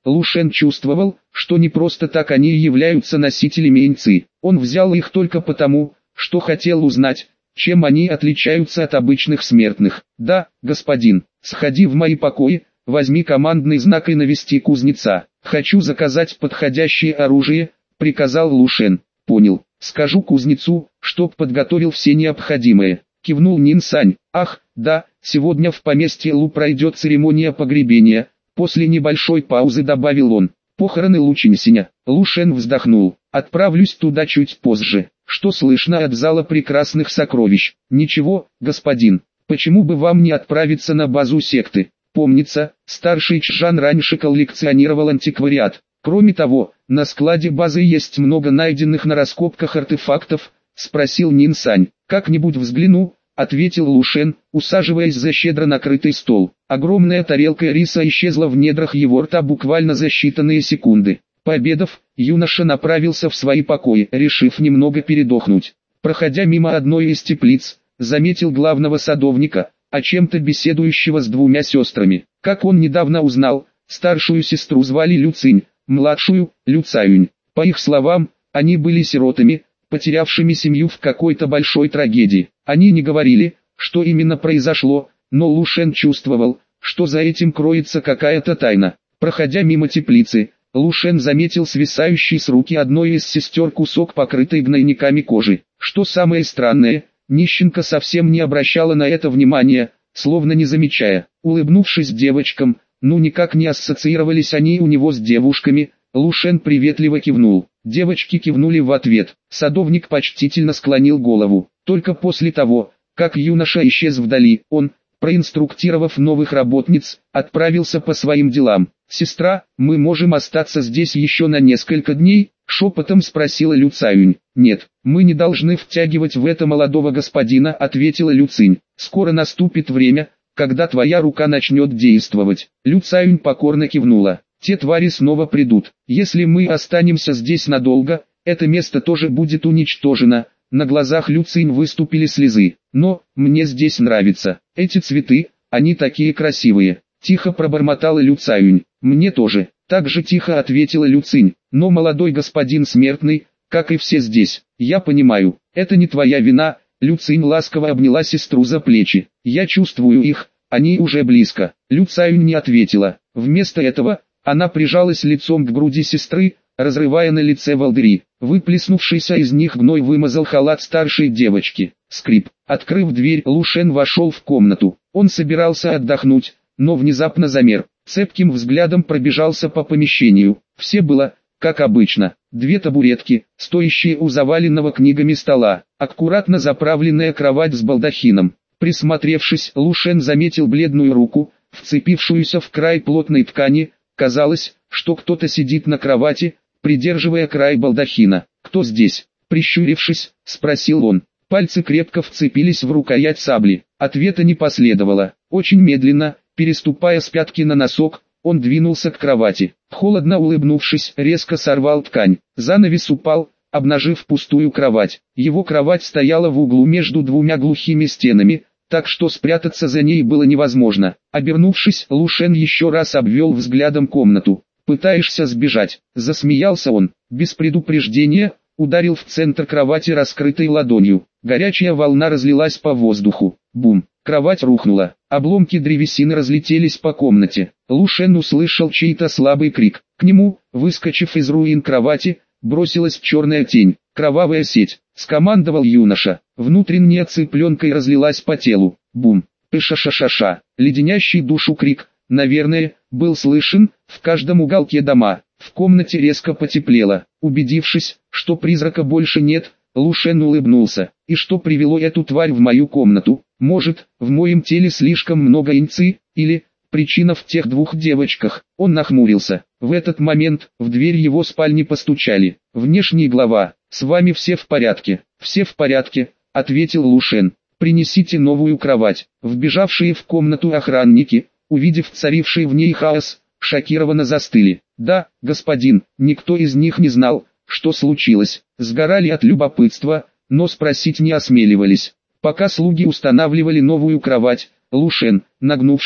Лушен чувствовал, что не просто так они являются носителями иньци. Он взял их только потому, что хотел узнать, чем они отличаются от обычных смертных. «Да, господин, сходи в мои покои, возьми командный знак и навести кузнеца. Хочу заказать подходящее оружие», — приказал Лушен. «Понял, скажу кузнецу, чтоб подготовил все необходимое», — кивнул Нин Сань. «Ах, да, сегодня в поместье Лу пройдет церемония погребения», — после небольшой паузы добавил он. «Похороны Лучинсиня». Лушен вздохнул. «Отправлюсь туда чуть позже». «Что слышно от зала прекрасных сокровищ?» «Ничего, господин. Почему бы вам не отправиться на базу секты?» Помнится, старший Чжан раньше коллекционировал антиквариат. Кроме того, на складе базы есть много найденных на раскопках артефактов, спросил Нин Сань. «Как-нибудь взгляну», — ответил Лушен, усаживаясь за щедро накрытый стол. Огромная тарелка риса исчезла в недрах его рта буквально за считанные секунды. Пообедав, юноша направился в свои покои, решив немного передохнуть. Проходя мимо одной из теплиц, заметил главного садовника, о чем-то беседующего с двумя сестрами. Как он недавно узнал, старшую сестру звали Люцинь, младшую – Люцаюнь. По их словам, они были сиротами, потерявшими семью в какой-то большой трагедии. Они не говорили, что именно произошло, но Лушен чувствовал, что за этим кроется какая-то тайна. Проходя мимо теплицы, Лушен заметил свисающий с руки одной из сестер кусок покрытой гнойниками кожи. Что самое странное, нищенка совсем не обращала на это внимания, словно не замечая. Улыбнувшись девочкам, никак не ассоциировались они у него с девушками, Лушен приветливо кивнул. Девочки кивнули в ответ. Садовник почтительно склонил голову. Только после того, как юноша исчез вдали, он, проинструктировав новых работниц, отправился по своим делам. «Сестра, мы можем остаться здесь еще на несколько дней?» — шепотом спросила Люцаюнь. «Нет, мы не должны втягивать в это молодого господина», — ответила Люцинь. «Скоро наступит время, когда твоя рука начнет действовать». Люцаюнь покорно кивнула. «Те твари снова придут. Если мы останемся здесь надолго, это место тоже будет уничтожено». На глазах Люцинь выступили слезы. «Но, мне здесь нравится. Эти цветы, они такие красивые», — тихо пробормотала Люцаюнь. «Мне тоже», — так же тихо ответила Люцинь. «Но молодой господин смертный, как и все здесь, я понимаю, это не твоя вина». Люцинь ласково обняла сестру за плечи. «Я чувствую их, они уже близко». Люцаюнь не ответила. Вместо этого, она прижалась лицом к груди сестры, разрывая на лице волдыри. Выплеснувшийся из них гной вымазал халат старшей девочки. Скрип. Открыв дверь, Лушен вошел в комнату. Он собирался отдохнуть, но внезапно замер. Цепким взглядом пробежался по помещению. Все было, как обычно. Две табуретки, стоящие у заваленного книгами стола, аккуратно заправленная кровать с балдахином. Присмотревшись, Лушен заметил бледную руку, вцепившуюся в край плотной ткани. Казалось, что кто-то сидит на кровати, придерживая край балдахина. «Кто здесь?» Прищурившись, спросил он. Пальцы крепко вцепились в рукоять сабли. Ответа не последовало. Очень медленно, переступая с пятки на носок, он двинулся к кровати. Холодно улыбнувшись, резко сорвал ткань. Занавес упал, обнажив пустую кровать. Его кровать стояла в углу между двумя глухими стенами, так что спрятаться за ней было невозможно. Обернувшись, Лушен еще раз обвел взглядом комнату. «Пытаешься сбежать?» — засмеялся он. Без предупреждения, ударил в центр кровати раскрытой ладонью. Горячая волна разлилась по воздуху. Бум! Кровать рухнула. Обломки древесины разлетелись по комнате. Лушен услышал чей-то слабый крик. К нему, выскочив из руин кровати, бросилась черная тень. «Кровавая сеть!» — скомандовал юноша. Внутренняя цыпленкой разлилась по телу. Бум! Пыша-ша-ша-ша! Леденящий душу крик, наверное, был слышен в каждом уголке дома. В комнате резко потеплело. Убедившись, что призрака больше нет, Лушен улыбнулся. «И что привело эту тварь в мою комнату? Может, в моем теле слишком много иньци, или причина в тех двух девочках?» Он нахмурился. В этот момент в дверь его спальни постучали. «Внешний глава, с вами все в порядке?» «Все в порядке», — ответил Лушен. «Принесите новую кровать». Вбежавшие в комнату охранники, увидев царивший в ней хаос, шокированно застыли. «Да, господин», никто из них не знал, что случилось. Сгорали от любопытства, но спросить не осмеливались. Пока слуги устанавливали новую кровать, Лушен, нагнувшись,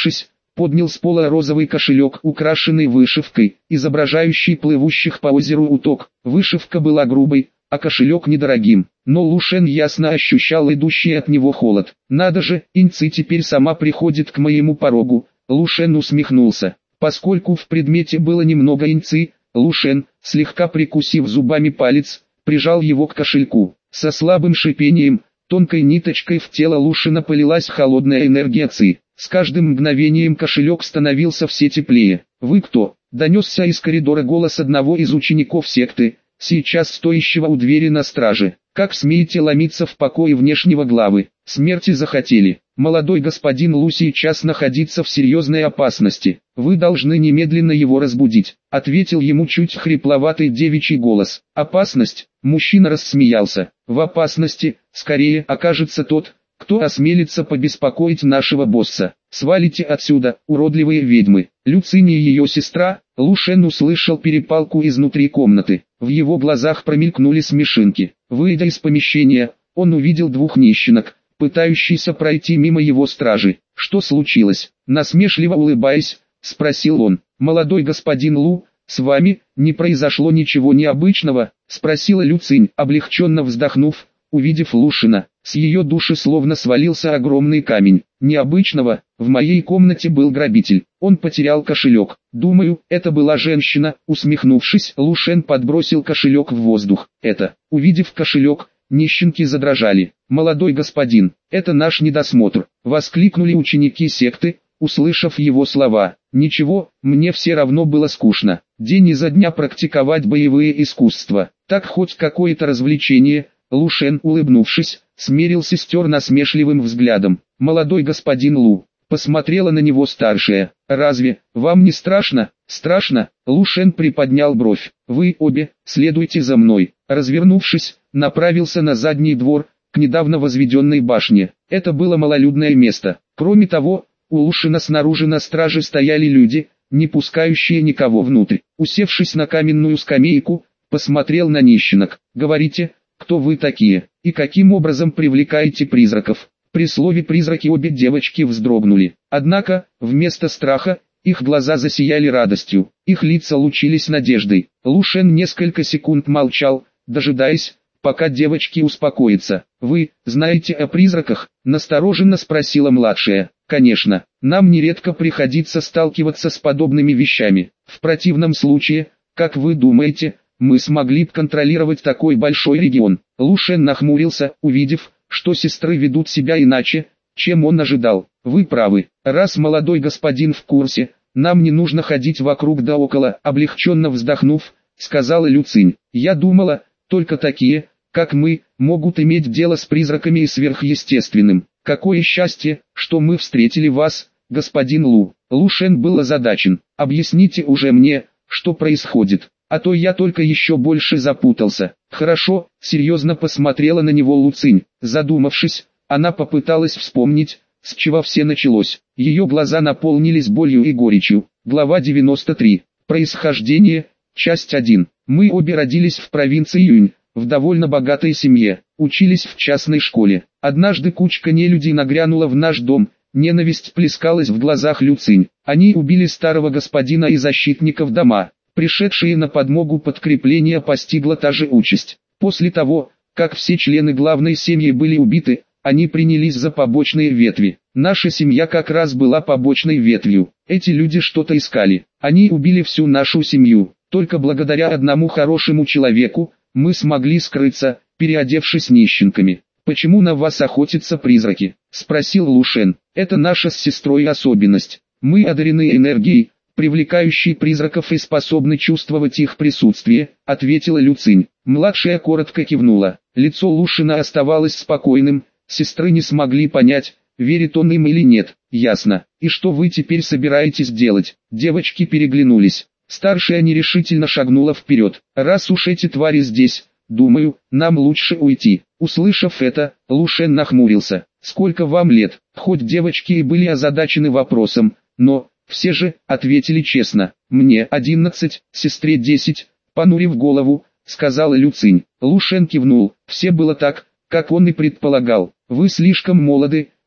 поднял с пола розовый кошелек, украшенный вышивкой, изображающий плывущих по озеру уток. Вышивка была грубой, а кошелек недорогим, но Лушен ясно ощущал идущий от него холод. «Надо же, Инци теперь сама приходит к моему порогу», Лушен усмехнулся. Поскольку в предмете было немного Инци, Лушен, слегка прикусив зубами палец, прижал его к кошельку. Со слабым шипением, тонкой ниточкой в тело Лушена полилась холодная энергия Ци. С каждым мгновением кошелек становился все теплее. «Вы кто?» — донесся из коридора голос одного из учеников секты, сейчас стоящего у двери на страже. «Как смеете ломиться в покое внешнего главы? Смерти захотели. Молодой господин Лу сейчас находится в серьезной опасности. Вы должны немедленно его разбудить», — ответил ему чуть хрипловатый девичий голос. «Опасность?» — мужчина рассмеялся. «В опасности, скорее, окажется тот, кто осмелится побеспокоить нашего босса. Свалите отсюда, уродливые ведьмы». Люцинь и ее сестра, Лушен услышал перепалку изнутри комнаты. В его глазах промелькнули смешинки. Выйдя из помещения, он увидел двух нищенок, пытающихся пройти мимо его стражи. «Что случилось?» Насмешливо улыбаясь, спросил он. «Молодой господин Лу, с вами не произошло ничего необычного?» Спросила Люцинь, облегченно вздохнув, увидев Лушена. С ее души словно свалился огромный камень. «Необычного, в моей комнате был грабитель. Он потерял кошелек. Думаю, это была женщина». Усмехнувшись, Лушен подбросил кошелек в воздух. Увидев кошелек, нищенки задрожали. «Молодой господин, это наш недосмотр», — воскликнули ученики секты, услышав его слова. «Ничего, мне все равно было скучно. День изо дня практиковать боевые искусства. Так хоть какое-то развлечение». Лушен, улыбнувшись, смерил сестер насмешливым взглядом. «Молодой господин Лу», посмотрела на него старшая. «Разве вам не страшно?» «Страшно?» Лушен приподнял бровь. «Вы обе, следуйте за мной». Развернувшись, направился на задний двор, к недавно возведенной башне. Это было малолюдное место. Кроме того, у Лушена снаружи на страже стояли люди, не пускающие никого внутрь. Усевшись на каменную скамейку, посмотрел на нищенок. «Говорите, кто вы такие, и каким образом привлекаете призраков?» При слове «призраки» обе девочки вздрогнули. Однако, вместо страха, их глаза засияли радостью, их лица лучились надеждой. Лушен несколько секунд молчал, дожидаясь, пока девочки успокоятся. «Вы знаете о призраках?» — настороженно спросила младшая. «Конечно, нам нередко приходится сталкиваться с подобными вещами. В противном случае, как вы думаете, мы смогли бы контролировать такой большой регион?» Лушен нахмурился, увидев, что сестры ведут себя иначе, чем он ожидал. «Вы правы, раз молодой господин в курсе, нам не нужно ходить вокруг да около», облегченно вздохнув, сказала Люцинь. «Я думала, только такие, как мы, могут иметь дело с призраками и сверхъестественным. Какое счастье, что мы встретили вас, господин Лу». Лушен был озадачен. «Объясните уже мне, что происходит, а то я только еще больше запутался». «Хорошо», серьезно посмотрела на него Люцинь. Задумавшись, она попыталась вспомнить, с чего все началось. Ее глаза наполнились болью и горечью. Глава 93. Происхождение. Часть 1. Мы обе родились в провинции Юнь, в довольно богатой семье, учились в частной школе. Однажды кучка нелюдей нагрянула в наш дом, ненависть плескалась в глазах Люцинь. Они убили старого господина и защитников дома. Пришедшие на подмогу подкрепления постигла та же участь. После того, как все члены главной семьи были убиты, они принялись за побочные ветви. Наша семья как раз была побочной ветвью. Эти люди что-то искали. Они убили всю нашу семью. Только благодаря одному хорошему человеку, мы смогли скрыться, переодевшись нищенками. «Почему на вас охотятся призраки?» — спросил Лушен. «Это наша с сестрой особенность. Мы одарены энергией, привлекающей призраков и способны чувствовать их присутствие», — ответила Люцинь. Младшая коротко кивнула. Лицо Лушена оставалось спокойным, сестры не смогли понять, верит он им или нет. «Ясно. И что вы теперь собираетесь делать?» Девочки переглянулись. Старшая нерешительно шагнула вперед. «Раз уж эти твари здесь, думаю, нам лучше уйти». Услышав это, Лушен нахмурился. «Сколько вам лет?» Хоть девочки и были озадачены вопросом, но все же ответили честно. «Мне 11, сестре 10, понурив голову, сказала Люцинь. Лушен кивнул. Все было так, как он и предполагал. «Вы слишком молоды,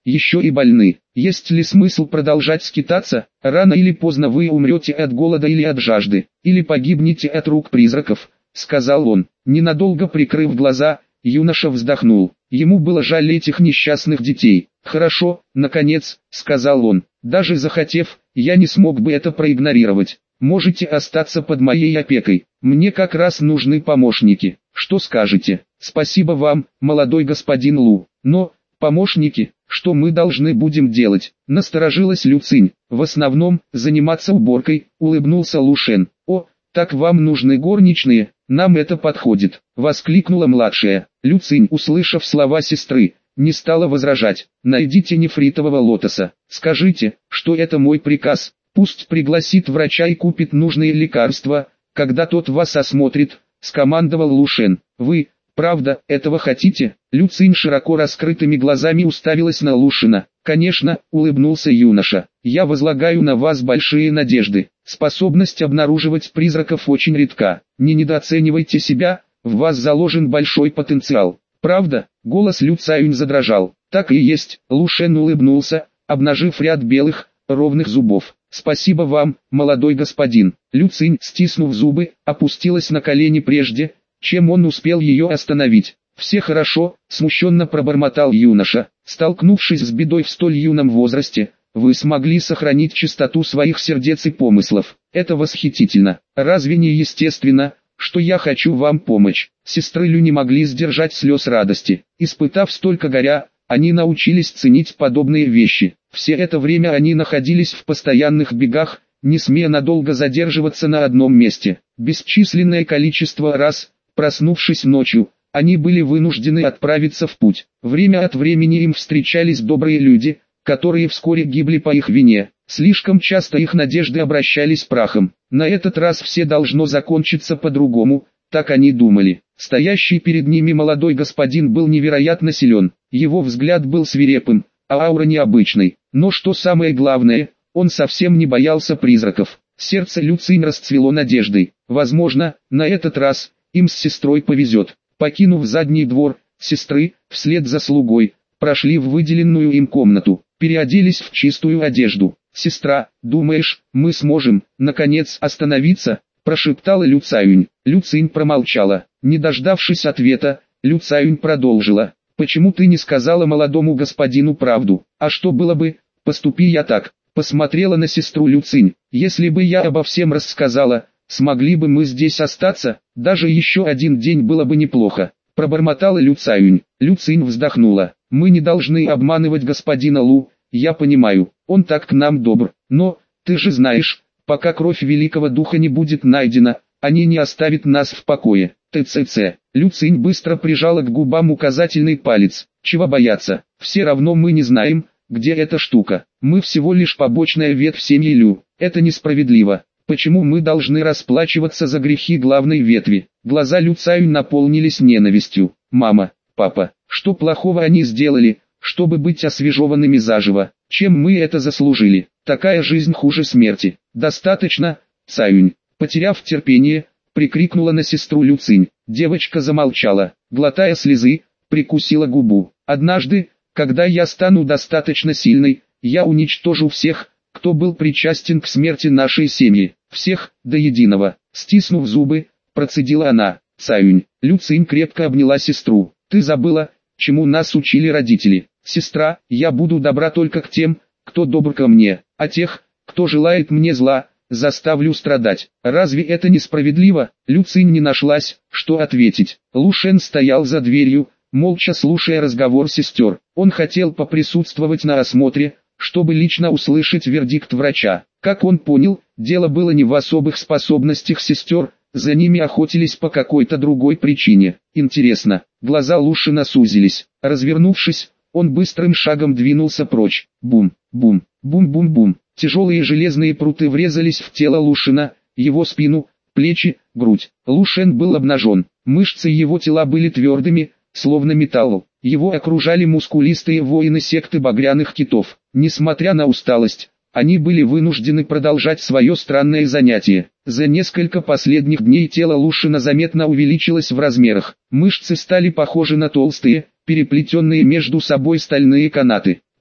еще и больны. Есть ли смысл продолжать скитаться? Рано или поздно вы умрете от голода или от жажды, или погибнете от рук призраков, сказал он. Ненадолго прикрыв глаза, юноша вздохнул. Ему было жаль этих несчастных детей. «Хорошо, наконец», — сказал он, — «даже захотев, я не смог бы это проигнорировать. Можете остаться под моей опекой. Мне как раз нужны помощники. Что скажете?» «Спасибо вам, молодой господин Лу. Но, помощники, что мы должны будем делать?» Насторожилась Лю Цинь. «В основном, заниматься уборкой», — улыбнулся Лу Шен. «О, так вам нужны горничные, нам это подходит», — воскликнула младшая. Лю Цинь, услышав слова сестры, не стала возражать. «Найдите нефритового лотоса, скажите, что это мой приказ, пусть пригласит врача и купит нужные лекарства, когда тот вас осмотрит», — скомандовал Лу Шен. «Вы, правда, этого хотите?» Лю Цинь широко раскрытыми глазами уставилась на Лу Шена. «Конечно», — улыбнулся юноша, — «я возлагаю на вас большие надежды. Способность обнаруживать призраков очень редка. Не недооценивайте себя, в вас заложен большой потенциал». «Правда?» — голос Лю Цаюнь задрожал. «Так и есть», — Лу Шен улыбнулся, обнажив ряд белых, ровных зубов. «Спасибо вам, молодой господин». Лю Цинь, стиснув зубы, опустилась на колени прежде, чем он успел ее остановить. «Все хорошо», — смущенно пробормотал юноша. «Столкнувшись с бедой в столь юном возрасте, вы смогли сохранить чистоту своих сердец и помыслов. Это восхитительно. Разве не естественно, что я хочу вам помочь?» Сестры Лю не могли сдержать слез радости. Испытав столько горя, они научились ценить подобные вещи. Все это время они находились в постоянных бегах, не смея надолго задерживаться на одном месте. Бесчисленное количество раз, проснувшись ночью, они были вынуждены отправиться в путь. Время от времени им встречались добрые люди, которые вскоре гибли по их вине. Слишком часто их надежды обращались прахом. На этот раз все должно закончиться по-другому, так они думали. Стоящий перед ними молодой господин был невероятно силен. Его взгляд был свирепым, а аура необычной. Но что самое главное, он совсем не боялся призраков. Сердце Лю Цинь расцвело надеждой. Возможно, на этот раз им с сестрой повезет. Покинув задний двор, сестры, вслед за слугой, прошли в выделенную им комнату, переоделись в чистую одежду. «Сестра, думаешь, мы сможем, наконец, остановиться?» – прошептала Лю Цаюнь. Лю Цинь промолчала. Не дождавшись ответа, Лю Цаюнь продолжила. «Почему ты не сказала молодому господину правду? А что было бы, поступи я так?» Посмотрела на сестру Лю Цинь. «Если бы я обо всем рассказала, смогли бы мы здесь остаться, даже еще один день было бы неплохо», — пробормотала Лю Цаюнь. Лю Цинь вздохнула. «Мы не должны обманывать господина Лу, я понимаю, он так к нам добр, но, ты же знаешь, пока кровь Великого Духа не будет найдена, они не оставят нас в покое». ТЦЦ. Лю Цинь быстро прижала к губам указательный палец. «Чего бояться? Все равно мы не знаем, где эта штука. Мы всего лишь побочная ветвь семьи Лю. Это несправедливо. Почему мы должны расплачиваться за грехи главной ветви?» Глаза Лю Цаюнь наполнились ненавистью. «Мама, папа, что плохого они сделали, чтобы быть освежеванными заживо? Чем мы это заслужили? Такая жизнь хуже смерти. Достаточно, Цаюнь». Потеряв терпение, прикрикнула на сестру Лю Цинь. Девочка замолчала, глотая слезы, прикусила губу. «Однажды, когда я стану достаточно сильной, я уничтожу всех, кто был причастен к смерти нашей семьи. Всех, до единого». Стиснув зубы, процедила она. «Цаюнь». Лю Цинь крепко обняла сестру. «Ты забыла, чему нас учили родители? Сестра, я буду добра только к тем, кто добр ко мне, а тех, кто желает мне зла, заставлю страдать. Разве это несправедливо?» Лю Цинь не нашлась, что ответить. Лу Шен стоял за дверью, молча слушая разговор сестер. Он хотел поприсутствовать на осмотре, чтобы лично услышать вердикт врача. Как он понял, дело было не в особых способностях сестер, за ними охотились по какой-то другой причине. Интересно, глаза Лу Шена сузились. Развернувшись, он быстрым шагом двинулся прочь. Бум, бум, бум-бум-бум. Тяжелые железные пруты врезались в тело Лу Шена, его спину, плечи, грудь. Лу Шен был обнажен. Мышцы его тела были твердыми, словно металл. Его окружали мускулистые воины секты багряных китов. Несмотря на усталость, они были вынуждены продолжать свое странное занятие. За несколько последних дней тело Лу Шена заметно увеличилось в размерах. Мышцы стали похожи на толстые, переплетенные между собой стальные канаты.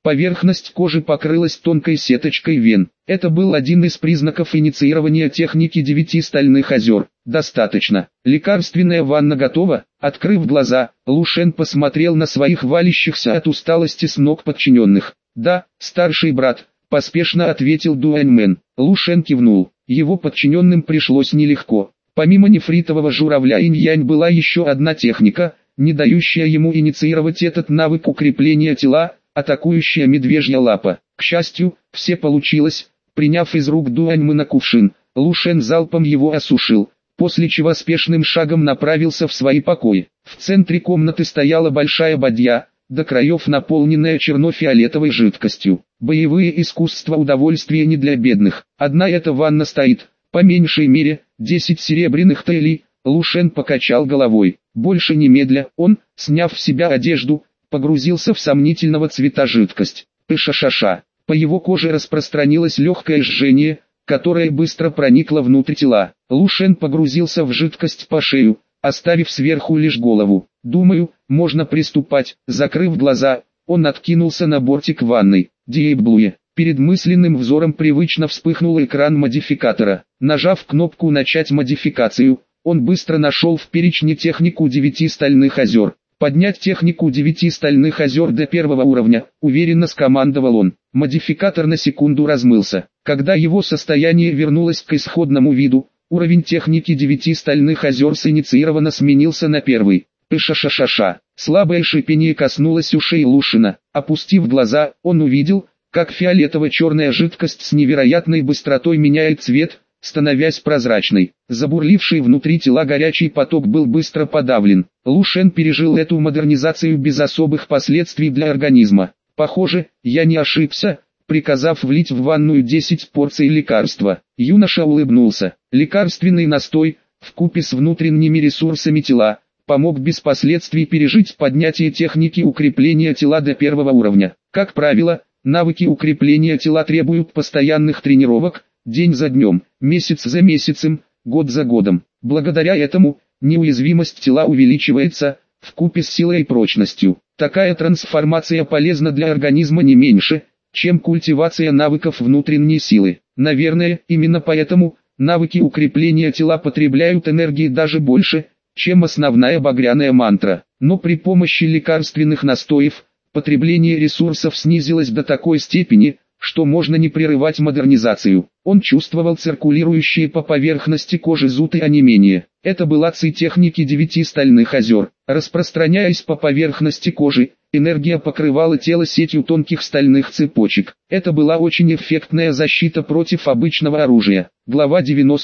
Поверхность кожи покрылась тонкой сеточкой вен. Это был один из признаков инициирования техники 9 стальных озер. Достаточно. Лекарственная ванна готова. Открыв глаза, Лу Шен посмотрел на своих валящихся от усталости с ног подчиненных. «Да, старший брат», — поспешно ответил Дуэньмен. Лу Шен кивнул. Его подчиненным пришлось нелегко. Помимо нефритового журавля инь-янь была еще одна техника, не дающая ему инициировать этот навык укрепления тела, атакующая медвежья лапа. К счастью, все получилось. Приняв из рук Дуэньмена кувшин, Лу Шен залпом его осушил, после чего спешным шагом направился в свои покои. В центре комнаты стояла большая бадья, до краев наполненная черно-фиолетовой жидкостью. Боевые искусства удовольствия не для бедных. Одна эта ванна стоит, по меньшей мере, 10 серебряных талей. Лу Шен покачал головой. Больше немедля, он, сняв с себя одежду, погрузился в сомнительного цвета жидкость. Пышашаша. По его коже распространилось легкое жжение, которое быстро проникло внутрь тела. Лу Шен погрузился в жидкость по шею, оставив сверху лишь голову. «Думаю, можно приступать». Закрыв глаза, он откинулся на бортик ванной. Диэблуе. Перед мысленным взором привычно вспыхнул экран модификатора. Нажав кнопку «Начать модификацию», он быстро нашел в перечне технику 9 стальных озер. «Поднять технику 9 стальных озер до 1 уровня», уверенно скомандовал он. Модификатор на секунду размылся. Когда его состояние вернулось к исходному виду, уровень техники 9 стальных озер синициированно сменился на 1. Пышашашаша. Слабое шипение коснулось ушей Лушина. Опустив глаза, он увидел, как фиолетово-черная жидкость с невероятной быстротой меняет цвет, становясь прозрачной. Забурливший внутри тела горячий поток был быстро подавлен. Лу Шен пережил эту модернизацию без особых последствий для организма. «Похоже, я не ошибся», приказав влить в ванную 10 порций лекарства. Юноша улыбнулся. Лекарственный настой, вкупе с внутренними ресурсами тела, помог без последствий пережить поднятие техники укрепления тела до 1 уровня. Как правило, навыки укрепления тела требуют постоянных тренировок, день за днем, месяц за месяцем, год за годом. Благодаря этому, неуязвимость тела увеличивается, вкупе с силой и прочностью. Такая трансформация полезна для организма не меньше, чем культивация навыков внутренней силы. Наверное, именно поэтому, навыки укрепления тела потребляют энергии даже больше, чем основная багряная мантра. Но при помощи лекарственных настоев, потребление ресурсов снизилось до такой степени, что можно не прерывать модернизацию. Он чувствовал циркулирующие по поверхности кожи зуд и онемение. Это была ци техники 9 стальных озер. Распространяясь по поверхности кожи, энергия покрывала тело сетью тонких стальных цепочек. Это была очень эффектная защита против обычного оружия. Глава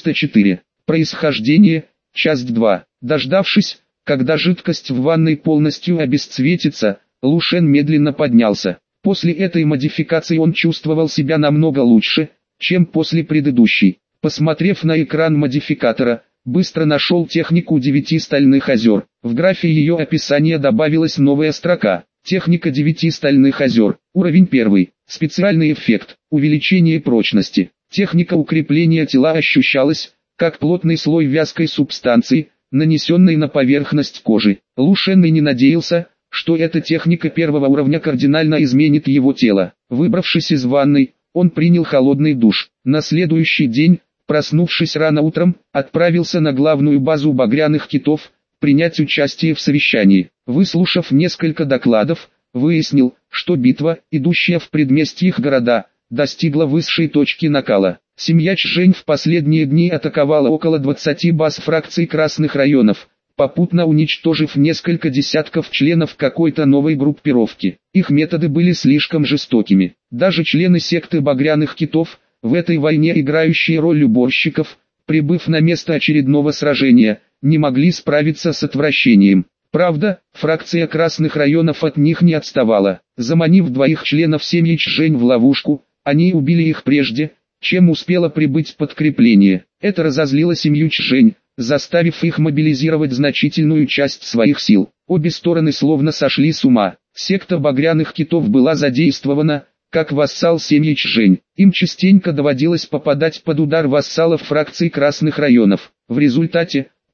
94. Происхождение. Часть 2. Дождавшись, когда жидкость в ванной полностью обесцветится, Лу Шен медленно поднялся. После этой модификации он чувствовал себя намного лучше, чем после предыдущей. Посмотрев на экран модификатора, быстро нашел технику 9 стальных озер. В графе ее описания добавилась новая строка. Техника 9 стальных озер. Уровень 1. Специальный эффект. Увеличение прочности. Техника укрепления тела ощущалась, как плотный слой вязкой субстанции, нанесенной на поверхность кожи. Лу Шен и не надеялся, что эта техника 1 уровня кардинально изменит его тело. Выбравшись из ванной, он принял холодный душ. На следующий день, проснувшись рано утром, отправился на главную базу багряных китов, принять участие в совещании. Выслушав несколько докладов, выяснил, что битва, идущая в предместьях города, достигла высшей точки накала. Семья Чжэнь в последние дни атаковала около 20 баз фракций красных районов, попутно уничтожив несколько десятков членов какой-то новой группировки. Их методы были слишком жестокими. Даже члены секты багряных китов, в этой войне играющие роль уборщиков, прибыв на место очередного сражения, не могли справиться с отвращением. Правда, фракция красных районов от них не отставала. Заманив 2 членов семьи Чжэнь в ловушку, они убили их прежде, чем успело прибыть подкрепление. Это разозлило семью Чжэнь, заставив их мобилизировать значительную часть своих сил. Обе стороны словно сошли с ума. Секта багряных китов была задействована, как вассал семьи Чжэнь. Им частенько доводилось попадать под удар вассалов фракций красных районов. В результате,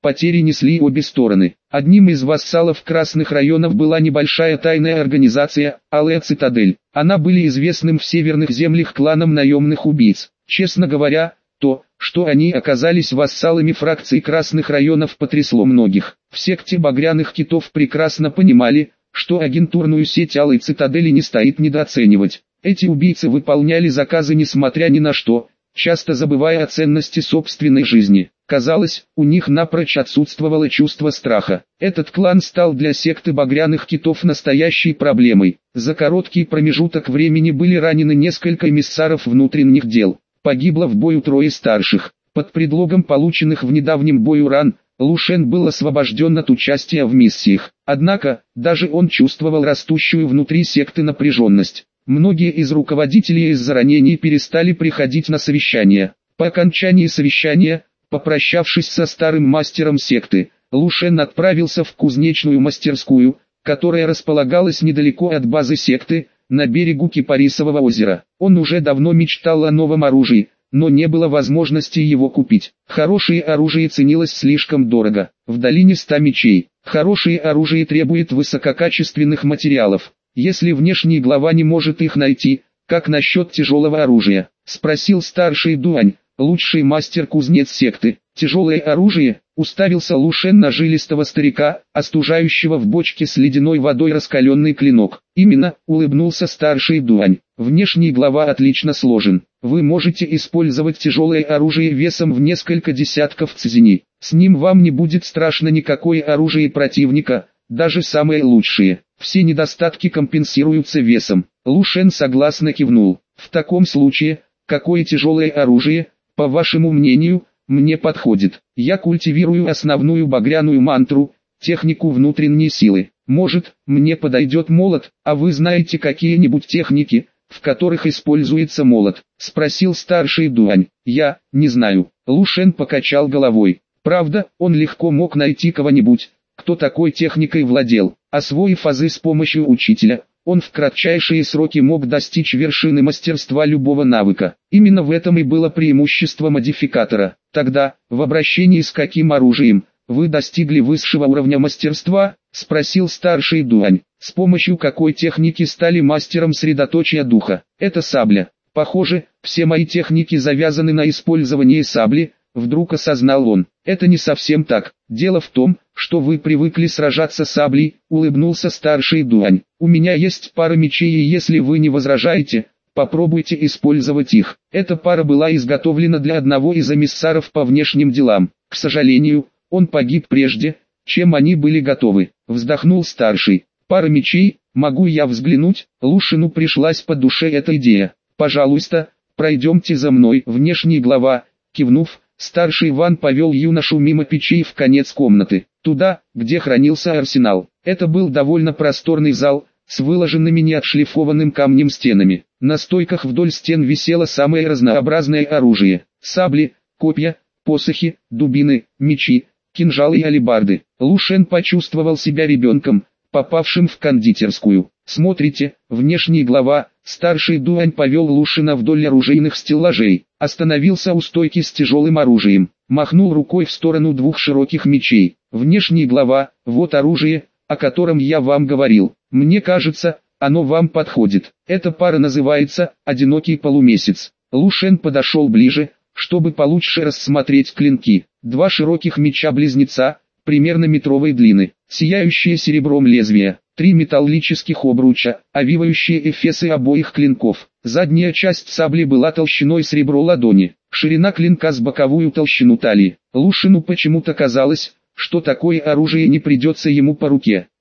потери несли обе стороны. Одним из вассалов красных районов была небольшая тайная организация «Алая Цитадель». Она были известным в северных землях кланом наемных убийц. Честно говоря, то, что они оказались вассалами фракции красных районов, потрясло многих. В секте багряных китов прекрасно понимали, что агентурную сеть Алой Цитадели не стоит недооценивать. Эти убийцы выполняли заказы несмотря ни на что, часто забывая о ценности собственной жизни. Казалось, у них напрочь отсутствовало чувство страха. Этот клан стал для секты багряных китов настоящей проблемой. За короткий промежуток времени были ранены несколько эмиссаров внутренних дел. Погибло в бою 3 старших. Под предлогом полученных в недавнем бою ран, Лу Шен был освобожден от участия в миссиях. Однако, даже он чувствовал растущую внутри секты напряженность. Многие из руководителей из-за ранений перестали приходить на совещания. По окончании совещания, попрощавшись со старым мастером секты, Лу Шен отправился в кузнечную мастерскую, которая располагалась недалеко от базы секты, на берегу Кипарисового озера. Он уже давно мечтал о новом оружии, но не было возможности его купить. Хорошее оружие ценилось слишком дорого. В долине 100 мечей. Хорошее оружие требует высококачественных материалов. Если внешний глава не может их найти, как насчет тяжелого оружия? Спросил старший Дуань, лучший мастер-кузнец секты. Тяжелое оружие? Уставился Лу Шен на жилистого старика, остужающего в бочке с ледяной водой раскаленный клинок. Именно, улыбнулся старший Дуань. Внешний глава отлично сложен. Вы можете использовать тяжелое оружие весом в несколько десятков цзиней. С ним вам не будет страшно никакое оружие противника, даже самые лучшие. Все недостатки компенсируются весом. Лу Шен согласно кивнул. В таком случае, какое тяжелое оружие, по вашему мнению, мне подходит? Я культивирую основную багряную мантру, технику внутренней силы. Может, мне подойдет молот, а вы знаете какие-нибудь техники, в которых используется молот? Спросил старший Дуань. Я не знаю. Лу Шен покачал головой. Правда, он легко мог найти кого-нибудь, кто такой техникой владел. Освоив азы с помощью учителя, он в кратчайшие сроки мог достичь вершины мастерства любого навыка. Именно в этом и было преимущество модификатора. Тогда, в обращении с каким оружием вы достигли высшего уровня мастерства? Спросил старший Дуань. С помощью какой техники стали мастером средоточия духа? Это сабля. Похоже, все мои техники завязаны на использовании сабли. Вдруг осознал он. Это не совсем так. Дело в том, что вы привыкли сражаться саблей, улыбнулся старший Дуань. У меня есть пара мечей, и если вы не возражаете, попробуйте использовать их. Эта пара была изготовлена для одного из эмиссаров по внешним делам. К сожалению, он погиб прежде, чем они были готовы. Вздохнул старший. Пара мечей, могу я взглянуть? Лу Шену пришлась по душе эта идея. Пожалуйста, пройдемте за мной. Внешний глава, кивнув, старший Ван повел юношу мимо печей в конец комнаты, туда, где хранился арсенал. Это был довольно просторный зал, с выложенными неотшлифованным камнем стенами. На стойках вдоль стен висело самое разнообразное оружие: сабли, копья, посохи, дубины, мечи, кинжалы и алебарды. Лу Шен почувствовал себя ребенком, попавшим в кондитерскую. Смотрите, внешний глава, старший Дуань повел Лу Шена вдоль оружейных стеллажей, остановился у стойки с тяжелым оружием, махнул рукой в сторону двух широких мечей. Внешний глава, вот оружие, о котором я вам говорил. Мне кажется, оно вам подходит. Эта пара называется «Одинокий полумесяц». Лу Шен подошел ближе, чтобы получше рассмотреть клинки. Два широких меча-близнеца, примерно метровой длины, сияющие серебром лезвия, 3 металлических обруча, овивающие эфесы обоих клинков. Задняя часть сабли была толщиной с ребро ладони, ширина клинка с боковую толщину талии. Лу Шену почему-то казалось, что такое оружие не придется ему по руке.